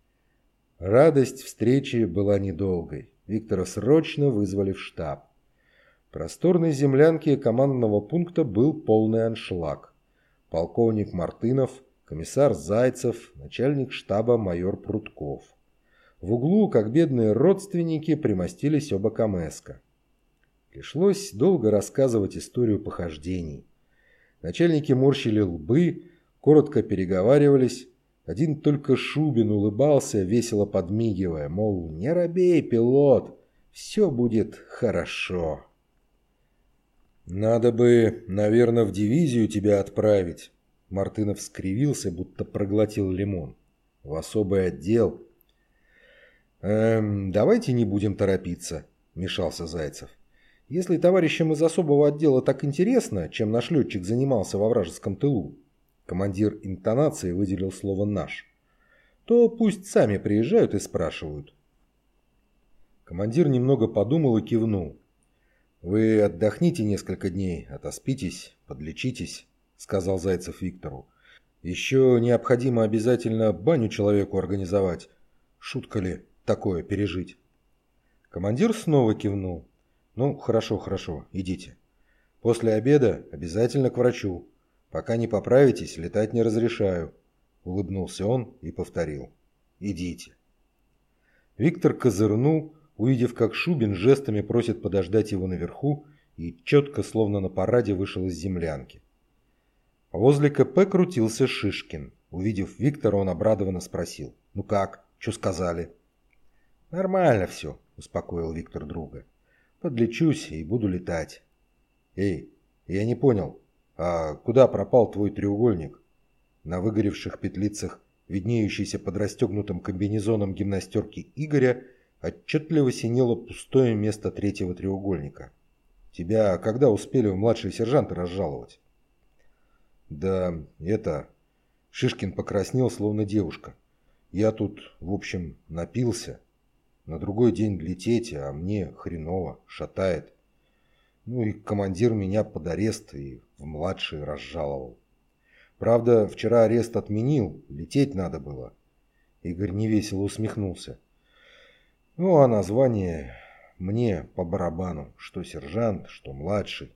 Радость встречи была недолгой. Виктора срочно вызвали в штаб. В просторной землянке командного пункта был полный аншлаг. Полковник Мартынов, комиссар Зайцев, начальник штаба майор Прутков. В углу, как бедные родственники, примостились оба Камэска. Пришлось долго рассказывать историю похождений. Начальники морщили лбы, коротко переговаривались. Один только Шубин улыбался, весело подмигивая, мол, не робей, пилот, все будет хорошо. «Надо бы, наверное, в дивизию тебя отправить», — Мартынов скривился, будто проглотил лимон. «В особый отдел». «Эм, давайте не будем торопиться», — мешался Зайцев. Если товарищам из особого отдела так интересно, чем наш летчик занимался во вражеском тылу, командир интонации выделил слово «наш», то пусть сами приезжают и спрашивают. Командир немного подумал и кивнул. «Вы отдохните несколько дней, отоспитесь, подлечитесь», — сказал Зайцев Виктору. «Еще необходимо обязательно баню человеку организовать. Шутка ли такое пережить?» Командир снова кивнул. «Ну, хорошо, хорошо, идите. После обеда обязательно к врачу. Пока не поправитесь, летать не разрешаю», — улыбнулся он и повторил. «Идите». Виктор козырнул, увидев, как Шубин жестами просит подождать его наверху, и четко, словно на параде, вышел из землянки. Возле КП крутился Шишкин. Увидев Виктора, он обрадованно спросил: «Ну как? Что сказали?» «Нормально все», — успокоил Виктор друга. «Подлечусь и буду летать». «Эй, я не понял, а куда пропал твой треугольник?» На выгоревших петлицах, виднеющейся под расстегнутым комбинезоном гимнастерки Игоря, отчетливо синело пустое место третьего треугольника. «Тебя когда успели в младшие сержанты разжаловать?» «Да, это...» Шишкин покраснел, словно девушка. «Я тут, в общем, напился. На другой день лететь, а мне хреново, шатает. Ну и командир меня под арест и в младшие разжаловал. Правда, вчера арест отменил, лететь надо было». Игорь невесело усмехнулся. «Ну, а название мне по барабану, что сержант, что младший».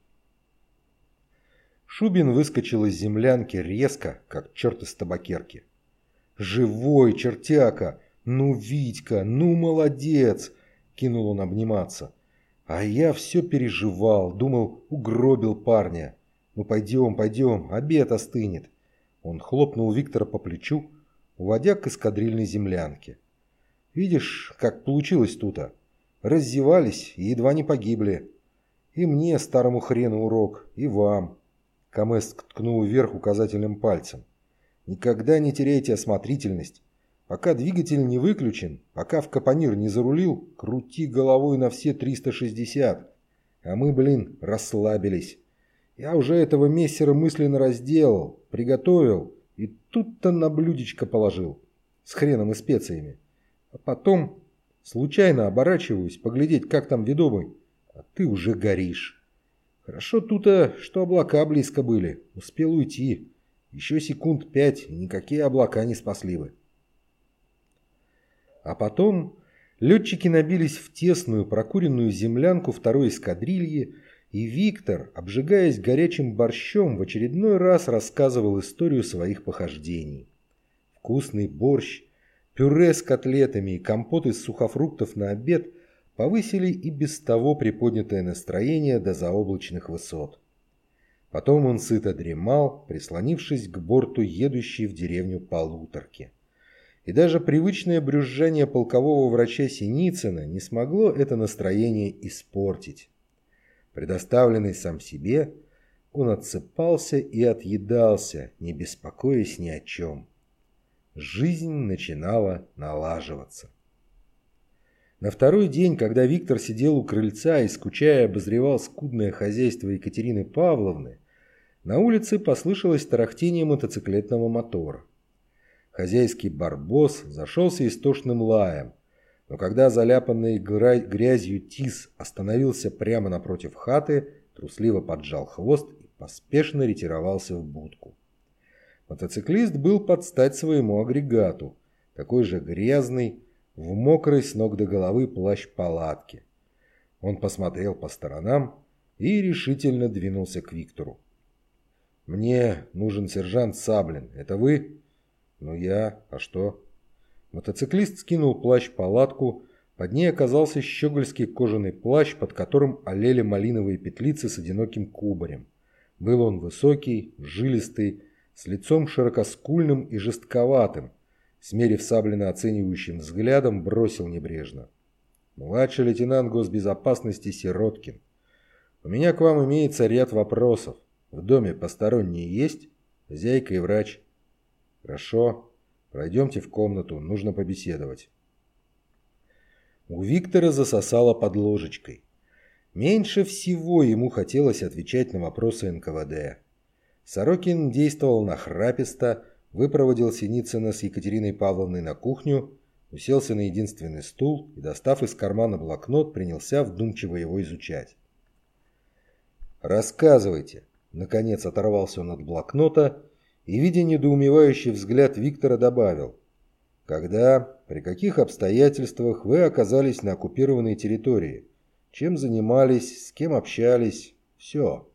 Шубин выскочил из землянки резко, как черт из табакерки. «Живой, чертяка! Ну, Витька, ну, молодец!» — кинул он обниматься. «А я все переживал, думал, угробил парня. Ну, пойдем, пойдем, обед остынет». Он хлопнул Виктора по плечу, уводя к эскадрильной землянке. «Видишь, как получилось тут-то? Раззевались и едва не погибли. И мне, старому хрену, урок, и вам». Камэс ткнул вверх указательным пальцем. «Никогда не теряйте осмотрительность. Пока двигатель не выключен, пока в капонир не зарулил, крути головой на все триста шестьдесят. А мы, блин, расслабились. Я уже этого мессера мысленно разделал, приготовил и тут-то на блюдечко положил. С хреном и специями. А потом случайно оборачиваюсь, поглядеть, как там ведомый, а ты уже горишь. Хорошо тут-то, что облака близко были. Успел уйти. Еще секунд пять, и никакие облака не спасли бы». А потом летчики набились в тесную прокуренную землянку второй эскадрильи, и Виктор, обжигаясь горячим борщом, в очередной раз рассказывал историю своих похождений. Вкусный борщ, пюре с котлетами и компот из сухофруктов на обед повысили и без того приподнятое настроение до заоблачных высот. Потом он сыто дремал, прислонившись к борту едущей в деревню полуторки. И даже привычное брюзжание полкового врача Синицына не смогло это настроение испортить. Предоставленный сам себе, он отсыпался и отъедался, не беспокоясь ни о чем. Жизнь начинала налаживаться. На второй день, когда Виктор сидел у крыльца и, скучая, обозревал скудное хозяйство Екатерины Павловны, на улице послышалось тарахтение мотоциклетного мотора. Хозяйский барбос зашелся истошным лаем, но когда заляпанный грязью тис остановился прямо напротив хаты, трусливо поджал хвост и поспешно ретировался в будку. Мотоциклист был под стать своему агрегату, такой же грязный, в мокрой с ног до головы плащ-палатке. Он посмотрел по сторонам и решительно двинулся к Виктору. «Мне нужен сержант Саблин. Это вы?» «Ну я. А что?» Мотоциклист скинул плащ-палатку. Под ней оказался щегольский кожаный плащ, под которым олели малиновые петлицы с одиноким кубарем. Был он высокий, жилистый, с лицом широкоскульным и жестковатым. Смерив Саблина оценивающим взглядом, бросил небрежно: «Младший лейтенант госбезопасности Сироткин. У меня к вам имеется ряд вопросов. В доме посторонние есть? Хозяйка и врач?» «Хорошо. Пройдемте в комнату. Нужно побеседовать». У Виктора засосало под ложечкой. Меньше всего ему хотелось отвечать на вопросы эн ка вэ дэ. Сорокин действовал нахраписто, выпроводил Синицына с Екатериной Павловной на кухню, уселся на единственный стул и, достав из кармана блокнот, принялся вдумчиво его изучать. «Рассказывайте», — наконец оторвался он от блокнота и, видя недоумевающий взгляд Виктора, добавил: «Когда, при каких обстоятельствах вы оказались на оккупированной территории? Чем занимались, с кем общались? Все».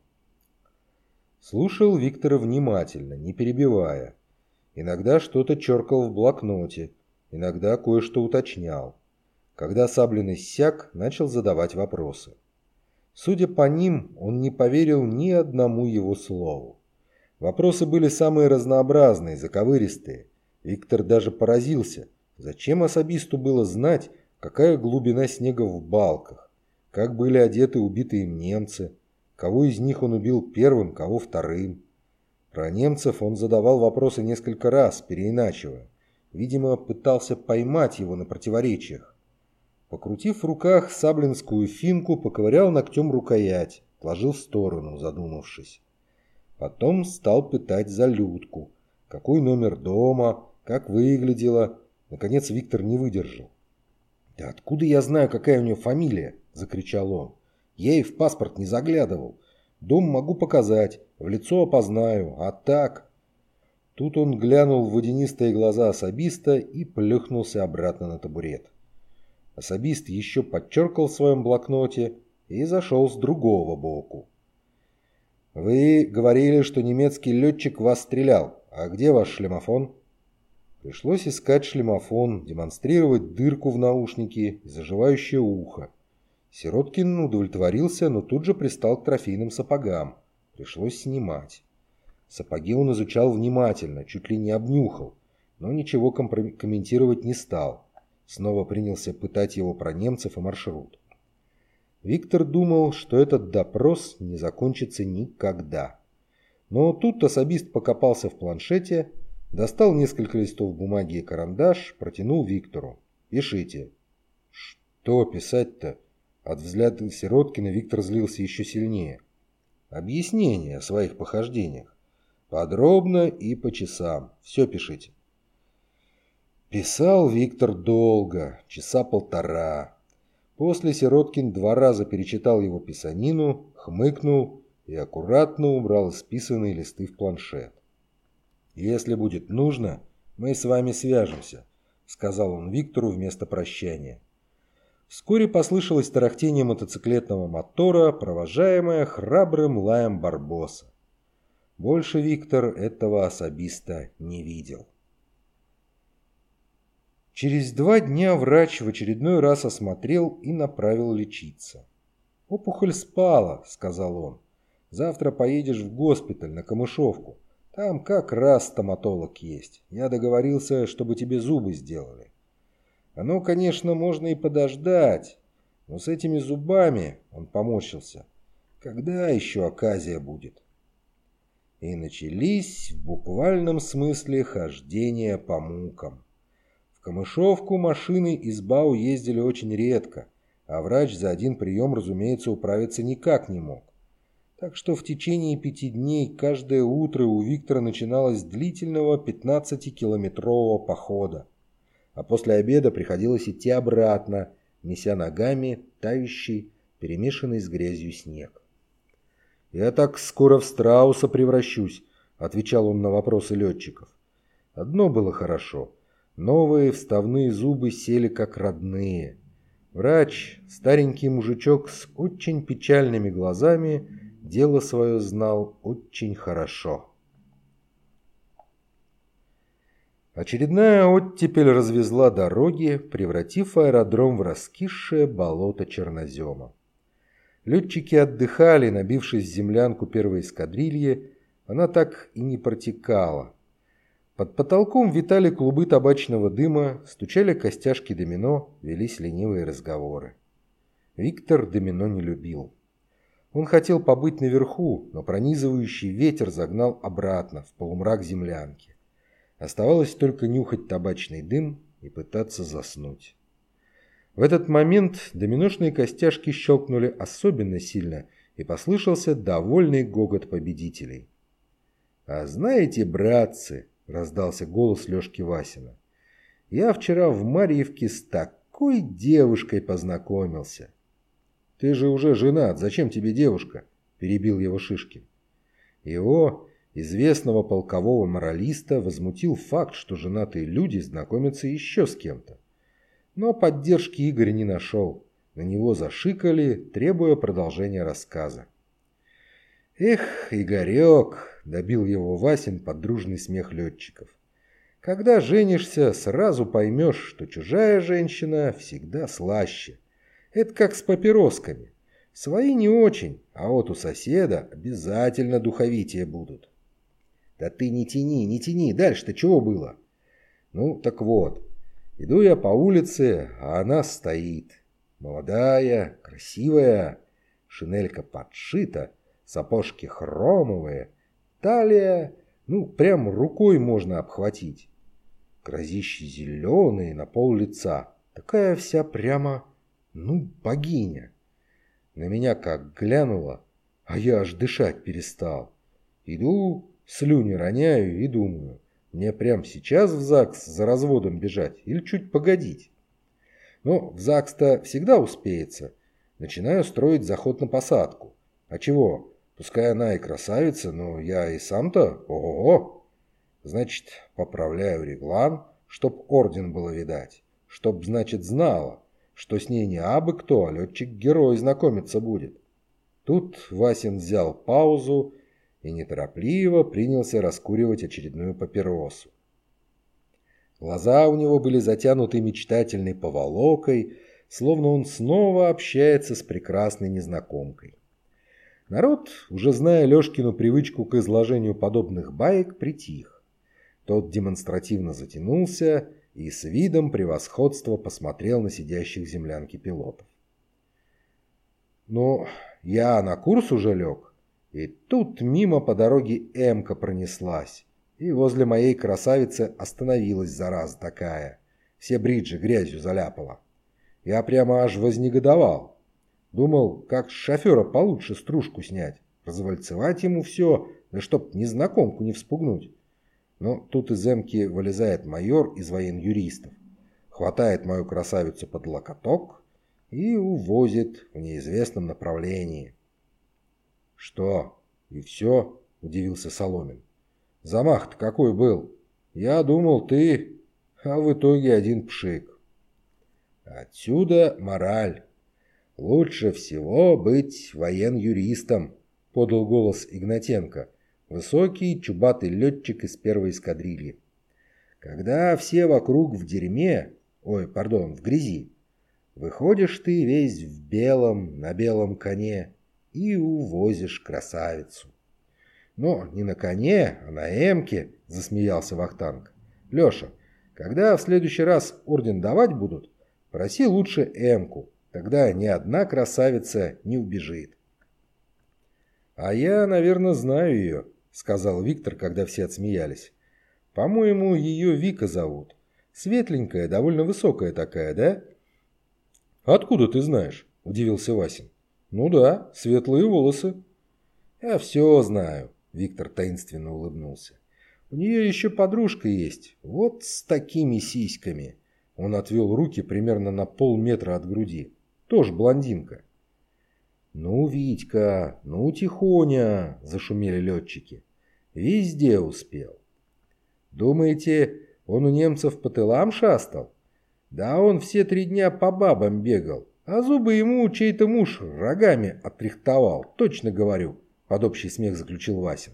Слушал Виктора внимательно, не перебивая. Иногда что-то черкал в блокноте, иногда кое-что уточнял. Когда Саблин иссяк, начал задавать вопросы. Судя по ним, он не поверил ни одному его слову. Вопросы были самые разнообразные, заковыристые. Виктор даже поразился, зачем особисту было знать, какая глубина снега в балках, как были одеты убитые им немцы, кого из них он убил первым, кого вторым. Про немцев он задавал вопросы несколько раз, переиначивая. Видимо, пытался поймать его на противоречиях. Покрутив в руках саблинскую финку, поковырял ногтем рукоять, отложил в сторону, задумавшись. Потом стал пытать за Людку. Какой номер дома, как выглядела. Наконец Виктор не выдержал. «Да откуда я знаю, какая у нее фамилия?» – закричал он. «Я ей в паспорт не заглядывал. Дом могу показать, в лицо опознаю, а так...» Тут он глянул в водянистые глаза особиста и плюхнулся обратно на табурет. Особист еще подчеркал в своем блокноте и зашел с другого боку. «Вы говорили, что немецкий летчик вас стрелял. А где ваш шлемофон?» Пришлось искать шлемофон, демонстрировать дырку в наушнике и заживающее ухо. Сироткин удовлетворился, но тут же пристал к трофейным сапогам. Пришлось снимать. Сапоги он изучал внимательно, чуть ли не обнюхал, но ничего комментировать не стал. Снова принялся пытать его про немцев и маршрут. Виктор думал, что этот допрос не закончится никогда. Но тут особист покопался в планшете, достал несколько листов бумаги и карандаш, протянул Виктору. «Пишите». «Что писать-то?» От взгляда Сироткина Виктор злился еще сильнее. «Объяснение о своих похождениях. Подробно и по часам. Все пишите». Писал Виктор долго, часа полтора. После Сироткин два раза перечитал его писанину, хмыкнул и аккуратно убрал исписанные листы в планшет. «Если будет нужно, мы с вами свяжемся», — сказал он Виктору вместо прощания. Вскоре послышалось тарахтение мотоциклетного мотора, провожаемое храбрым лаем барбоса. Больше Виктор этого особиста не видел. Через два дня врач в очередной раз осмотрел и направил лечиться. «Опухоль спала», — сказал он. «Завтра поедешь в госпиталь на Камышовку. Там как раз стоматолог есть. Я договорился, чтобы тебе зубы сделали. Оно, конечно, можно и подождать, но с этими зубами, — он поморщился, — когда еще оказия будет?» И начались в буквальном смысле хождения по мукам. В Камышовку машины из БАУ ездили очень редко, а врач за один прием, разумеется, управиться никак не мог. Так что в течение пяти дней каждое утро у Виктора начиналось длительного пятнадцатикилометрового похода, а после обеда приходилось идти обратно, неся ногами тающий, перемешанный с грязью снег. «Я так скоро в страуса превращусь», — отвечал он на вопросы летчиков. Одно было хорошо. Новые вставные зубы сели как родные. Врач, старенький мужичок с очень печальными глазами, дело свое знал очень хорошо. Очередная оттепель развезла дороги, превратив аэродром в раскисшее болото чернозема. Летчики отдыхали, набившись в землянку первой эскадрильи, она так и не протекала. Под потолком витали клубы табачного дыма, стучали костяшки домино, велись ленивые разговоры. Виктор домино не любил. Он хотел побыть наверху, но пронизывающий ветер загнал обратно, в полумрак землянки. Оставалось только нюхать табачный дым и пытаться заснуть. В этот момент доминошные костяшки щелкнули особенно сильно, и послышался довольный гогот победителей. «А знаете, братцы», — раздался голос Лёшки Васина, — «я вчера в Марьевке с такой девушкой познакомился». «Ты же уже женат, зачем тебе девушка?» — перебил его Шишкин. Его, известного полкового моралиста, возмутил факт, что женатые люди знакомятся еще с кем-то. Но поддержки Игорь не нашел. На него зашикали, требуя продолжения рассказа. «Эх, Игорек!» – добил его Васин под дружный смех летчиков. «Когда женишься, сразу поймешь, что чужая женщина всегда слаще. Это как с папиросками. Свои не очень, а вот у соседа обязательно духовитее будут». «Да ты не тяни, не тяни, дальше-то чего было?» «Ну, так вот, иду я по улице, а она стоит. Молодая, красивая, шинелька подшита, сапожки хромовые, талия, ну, прям рукой можно обхватить. Глазищи зеленые, на пол лица, такая вся прямо, ну, богиня. На меня как глянула, а я аж дышать перестал. Иду, слюни роняю и думаю, мне прямо сейчас в ЗАГС за разводом бежать или чуть погодить? Но в ЗАГС-то всегда успеется. Начинаю строить заход на посадку. А чего? Пускай она и красавица, но я и сам-то ого-го. Значит, поправляю реглан, чтоб орден было видать. Чтоб, значит, знала, что с ней не абы кто, а летчик-герой знакомиться будет. Тут Васин взял паузу и неторопливо принялся раскуривать очередную папиросу. Глаза у него были затянуты мечтательной поволокой, словно он снова общается с прекрасной незнакомкой. Народ, уже зная Лёшкину привычку к изложению подобных баек, притих. Тот демонстративно затянулся и с видом превосходства посмотрел на сидящих в землянке пилотов. «Ну, я на курс уже лег, и тут мимо по дороге эмка пронеслась. И возле моей красавицы остановилась, зараза такая. Все бриджи грязью заляпала. Я прямо аж вознегодовал. Думал, как с шофера получше стружку снять. Развальцевать ему все, да чтоб незнакомку не вспугнуть. Но тут из эмки вылезает майор из воен-юристов. Хватает мою красавицу под локоток и увозит в неизвестном направлении. «Что, и все?» – удивился Соломин. «Замах-то какой был? Я думал, ты, а в итоге один пшик». «Отсюда мораль. Лучше всего быть воен-юристом», — подал голос Игнатенко, высокий, чубатый летчик из первой эскадрильи. «Когда все вокруг в дерьме, ой, пардон, в грязи, выходишь ты весь в белом, на белом коне и увозишь красавицу». «Но не на коне, а на эмке», — засмеялся Вахтанг. «Леша, когда в следующий раз орден давать будут, проси лучше эмку, тогда ни одна красавица не убежит». «А я, наверное, знаю ее», — сказал Виктор, когда все отсмеялись. «По-моему, ее Вика зовут. Светленькая, довольно высокая такая, да?» «Откуда ты знаешь?» — удивился Васин. «Ну да, светлые волосы». «Я все знаю», — Виктор таинственно улыбнулся. «У нее еще подружка есть, вот с такими сиськами». Он отвел руки примерно на полметра от груди. Тоже блондинка. «Ну, Витька, ну, Тихоня!» – зашумели летчики. «Везде успел. Думаете, он у немцев по тылам шастал? Да он все три дня по бабам бегал, а зубы ему чей-то муж рогами отрихтовал, точно говорю», – под общий смех заключил Васин.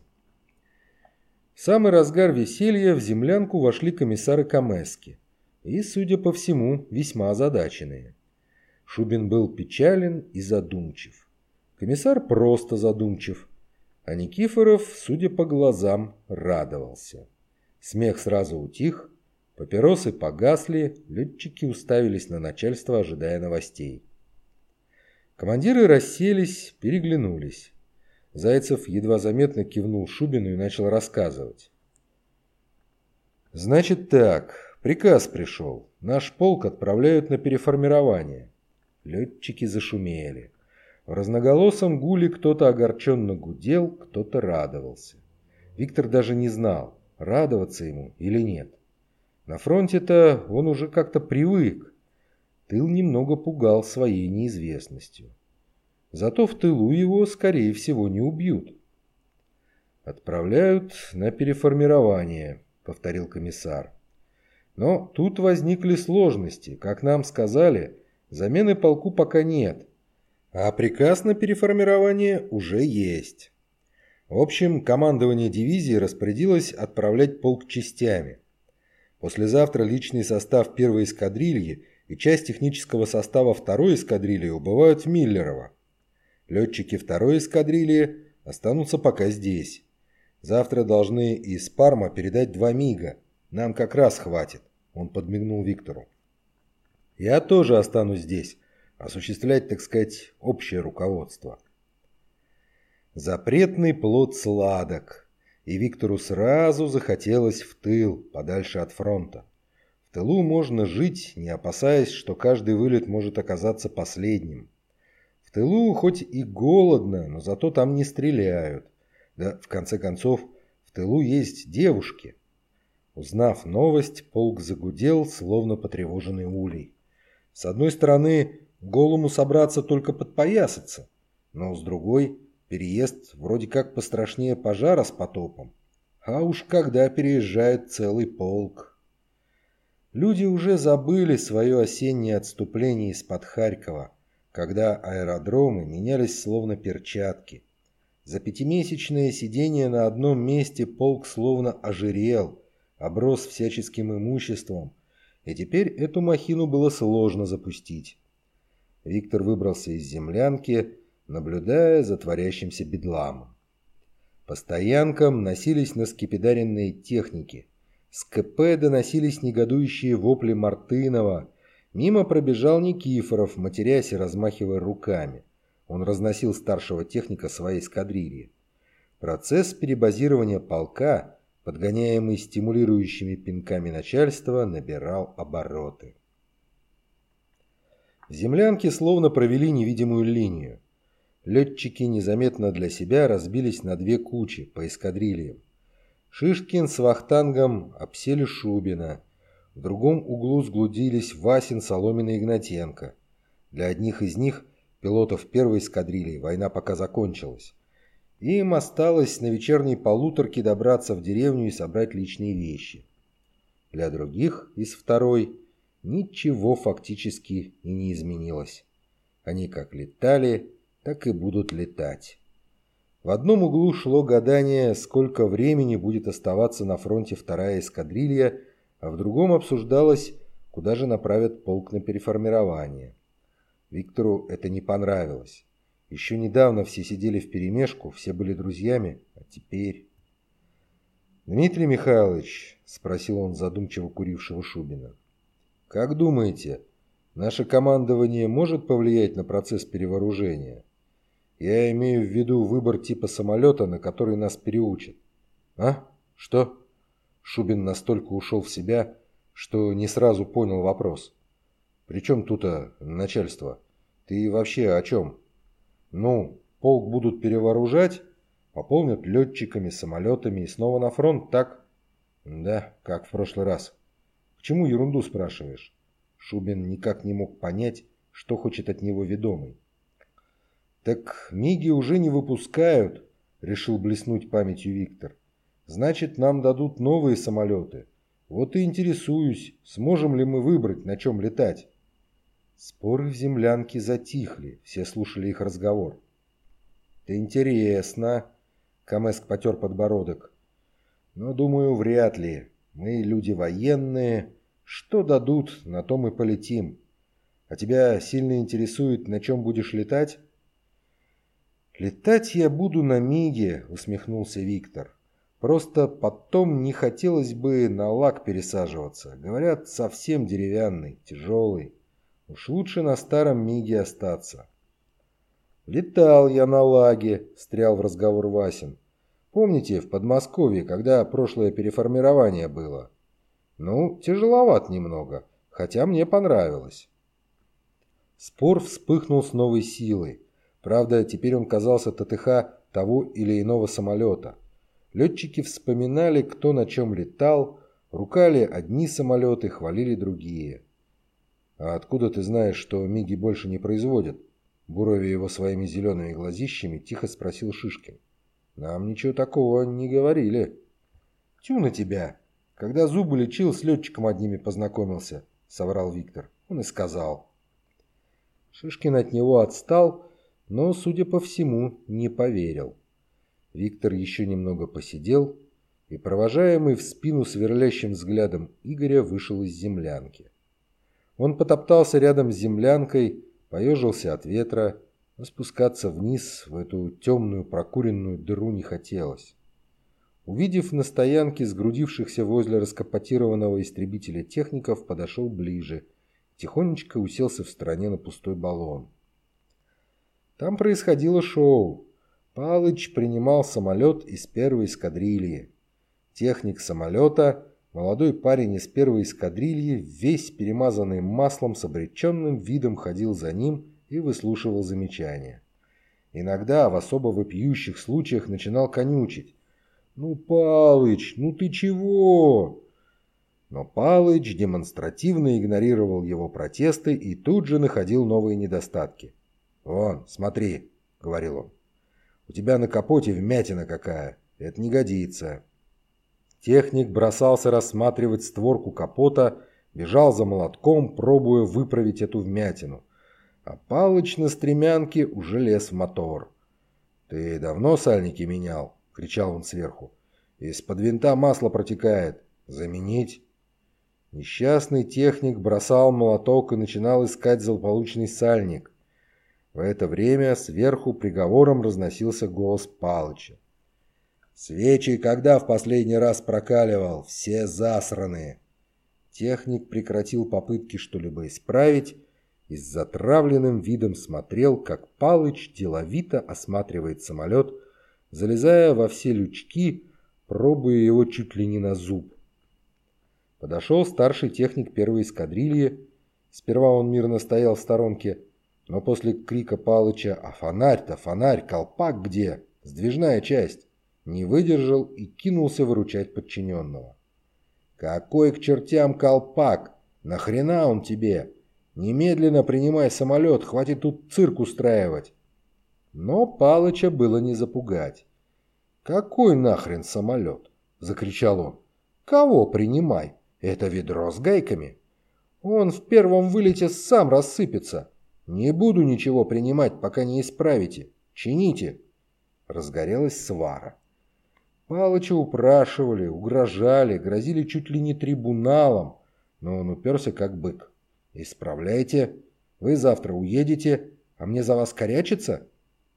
В самый разгар веселья в землянку вошли комиссары Камэски и, судя по всему, весьма озадаченные. Шубин был печален и задумчив. Комиссар просто задумчив. А Никифоров, судя по глазам, радовался. Смех сразу утих, папиросы погасли, летчики уставились на начальство, ожидая новостей. Командиры расселись, переглянулись. Зайцев едва заметно кивнул Шубину и начал рассказывать. «Значит так, Приказ пришел. Наш полк отправляют на переформирование. Летчики зашумели. В разноголосом гуле кто-то огорченно гудел, кто-то радовался. Виктор даже не знал, радоваться ему или нет. На фронте-то он уже как-то привык. Тыл немного пугал своей неизвестностью. Зато в тылу его, скорее всего, не убьют. «Отправляют на переформирование», — повторил комиссар. «Но тут возникли сложности. Как нам сказали, замены полку пока нет, а приказ на переформирование уже есть. В общем, командование дивизии распорядилось отправлять полк частями. Послезавтра личный состав первой эскадрильи и часть технического состава второй эскадрильи убывают в Миллерово. Летчики второй эскадрильи останутся пока здесь. Завтра должны из Парма передать два МиГа. Нам как раз хватит», — он подмигнул Виктору. «Я тоже останусь здесь, осуществлять, так сказать, общее руководство». Запретный плод сладок, и Виктору сразу захотелось в тыл, подальше от фронта. В тылу можно жить, не опасаясь, что каждый вылет может оказаться последним. В тылу хоть и голодно, но зато там не стреляют. Да, в конце концов, в тылу есть девушки. Узнав новость, полк загудел, словно потревоженный улей. С одной стороны, голому собраться только подпоясаться, но с другой, переезд вроде как пострашнее пожара с потопом. А уж когда переезжает целый полк. Люди уже забыли свое осеннее отступление из-под Харькова, когда аэродромы менялись словно перчатки. За пятимесячное сидение на одном месте полк словно ожирел, оброс всяческим имуществом, и теперь эту махину было сложно запустить. Виктор выбрался из землянки, наблюдая за творящимся бедламом. По стоянкам носились наскепидаренные техники. С КП доносились негодующие вопли Мартынова. Мимо пробежал Никифоров, матерясь и размахивая руками. Он разносил старшего техника своей эскадрильи. Процесс перебазирования полка, подгоняемый стимулирующими пинками начальства, набирал обороты. В землянке словно провели невидимую линию. Летчики незаметно для себя разбились на две кучи по эскадрильям. Шишкин с Вахтангом обсели Шубина. В другом углу сглудились Васин, Соломин и Игнатенко. Для одних из них, пилотов первой эскадрильи, война пока закончилась. Им осталось на вечерней полуторке добраться в деревню и собрать личные вещи. Для других из второй ничего фактически и не изменилось. Они как летали, так и будут летать. В одном углу шло гадание, сколько времени будет оставаться на фронте вторая эскадрилья, а в другом обсуждалось, куда же направят полк на переформирование. Виктору это не понравилось. Еще недавно все сидели вперемешку, все были друзьями, а теперь... «Дмитрий Михайлович», — спросил он задумчиво курившего Шубина, — «как думаете, наше командование может повлиять на процесс перевооружения? Я имею в виду выбор типа самолета, на который нас переучат». «А? Что?» Шубин настолько ушел в себя, что не сразу понял вопрос. «При чем тут-то начальство? Ты вообще о чем?» «Ну, полк будут перевооружать, пополнят летчиками, самолетами и снова на фронт, так?» «Да, как в прошлый раз». «К чему ерунду спрашиваешь?» Шубин никак не мог понять, что хочет от него ведомый. «Так МиГи уже не выпускают», — решил блеснуть памятью Виктор. «Значит, нам дадут новые самолеты. Вот и интересуюсь, сможем ли мы выбрать, на чем летать». Споры в землянке затихли, все слушали их разговор. «Это интересно», — Камеск потер подбородок. «Но, думаю, вряд ли. Мы люди военные. Что дадут, на том и полетим. А тебя сильно интересует, на чем будешь летать?» «Летать я буду на МиГе», — усмехнулся Виктор. «Просто потом не хотелось бы на лак пересаживаться. Говорят, совсем деревянный, тяжелый. Уж лучше на старом МиГе остаться». «Летал я на лаге», — встрял в разговор Васин. «Помните, в Подмосковье, когда прошлое переформирование было?» Ну, тяжеловат немного, хотя мне понравилось. Спор вспыхнул с новой силой. Правда, теперь он казался ТТХ того или иного самолета. Летчики вспоминали, кто на чем летал, ругали одни самолеты, хвалили другие. «А откуда ты знаешь, что МиГи больше не производят?» Буровя его своими зелеными глазищами, тихо спросил Шишкин. «Нам ничего такого не говорили». «Тю на тебя! Когда зубы лечил, с летчиком одними познакомился», — соврал Виктор. Он и сказал. Шишкин от него отстал, но, судя по всему, не поверил. Виктор еще немного посидел и, провожаемый в спину сверлящим взглядом Игоря, вышел из землянки. Он потоптался рядом с землянкой, поежился от ветра, но спускаться вниз в эту темную прокуренную дыру не хотелось. Увидев на стоянке сгрудившихся возле раскапотированного истребителя техников, подошел ближе, тихонечко уселся в стороне на пустой баллон. Там происходило шоу. Палыч принимал самолет из первой эскадрильи. Техник самолета, молодой парень из первой эскадрильи, весь перемазанный маслом, с обреченным видом ходил за ним и выслушивал замечания. Иногда в особо вопиющих случаях начинал конючить. «Ну, Палыч, ну ты чего?» Но Палыч демонстративно игнорировал его протесты и тут же находил новые недостатки. «Вон, смотри», — говорил он, — «у тебя на капоте вмятина какая, это не годится». Техник бросался рассматривать створку капота, бежал за молотком, пробуя выправить эту вмятину. А Палыч на стремянке уже лез в мотор. «Ты давно сальники менял?» — кричал он сверху. «Из-под винта масло протекает. Заменить?» Несчастный техник бросал молоток и начинал искать злополучный сальник. В это время сверху приговором разносился голос Палыча. «Свечи когда в последний раз прокаливал? Все засраные!» Техник прекратил попытки что-либо исправить и с затравленным видом смотрел, как Палыч деловито осматривает самолет, залезая во все лючки, пробуя его чуть ли не на зуб. Подошел старший техник первой эскадрильи. Сперва он мирно стоял в сторонке, но после крика Палыча «А фонарь-то, фонарь, колпак где? Сдвижная часть!» не выдержал и кинулся выручать подчиненного. «Какой к чертям колпак? Нахрена он тебе? Немедленно принимай самолет, хватит тут цирк устраивать!» Но Палыча было не запугать. «Какой нахрен самолет?» – закричал он. «Кого принимай? Это ведро с гайками. Он в первом вылете сам рассыпется. Не буду ничего принимать, пока не исправите. Чините!» Разгорелась свара. Палыча упрашивали, угрожали, грозили чуть ли не трибуналом, но он уперся как бык. «Исправляйте, вы завтра уедете, а мне за вас корячиться?»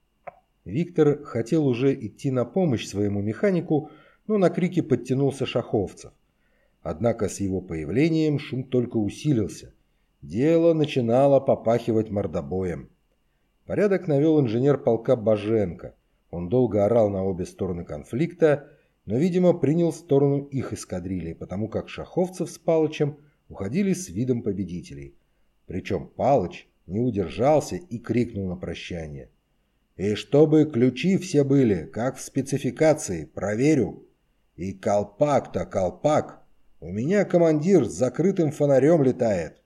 Виктор хотел уже идти на помощь своему механику, но на крики подтянулся Шаховцев. Однако с его появлением шум только усилился. Дело начинало попахивать мордобоем. Порядок навел инженер полка Боженко. Он долго орал на обе стороны конфликта, но, видимо, принял сторону их эскадрильи, потому как Шаховцев с Палычем уходили с видом победителей. Причем Палыч не удержался и крикнул на прощание. «И чтобы ключи все были, как в спецификации, проверю. И колпак-то колпак. У меня командир с закрытым фонарем летает».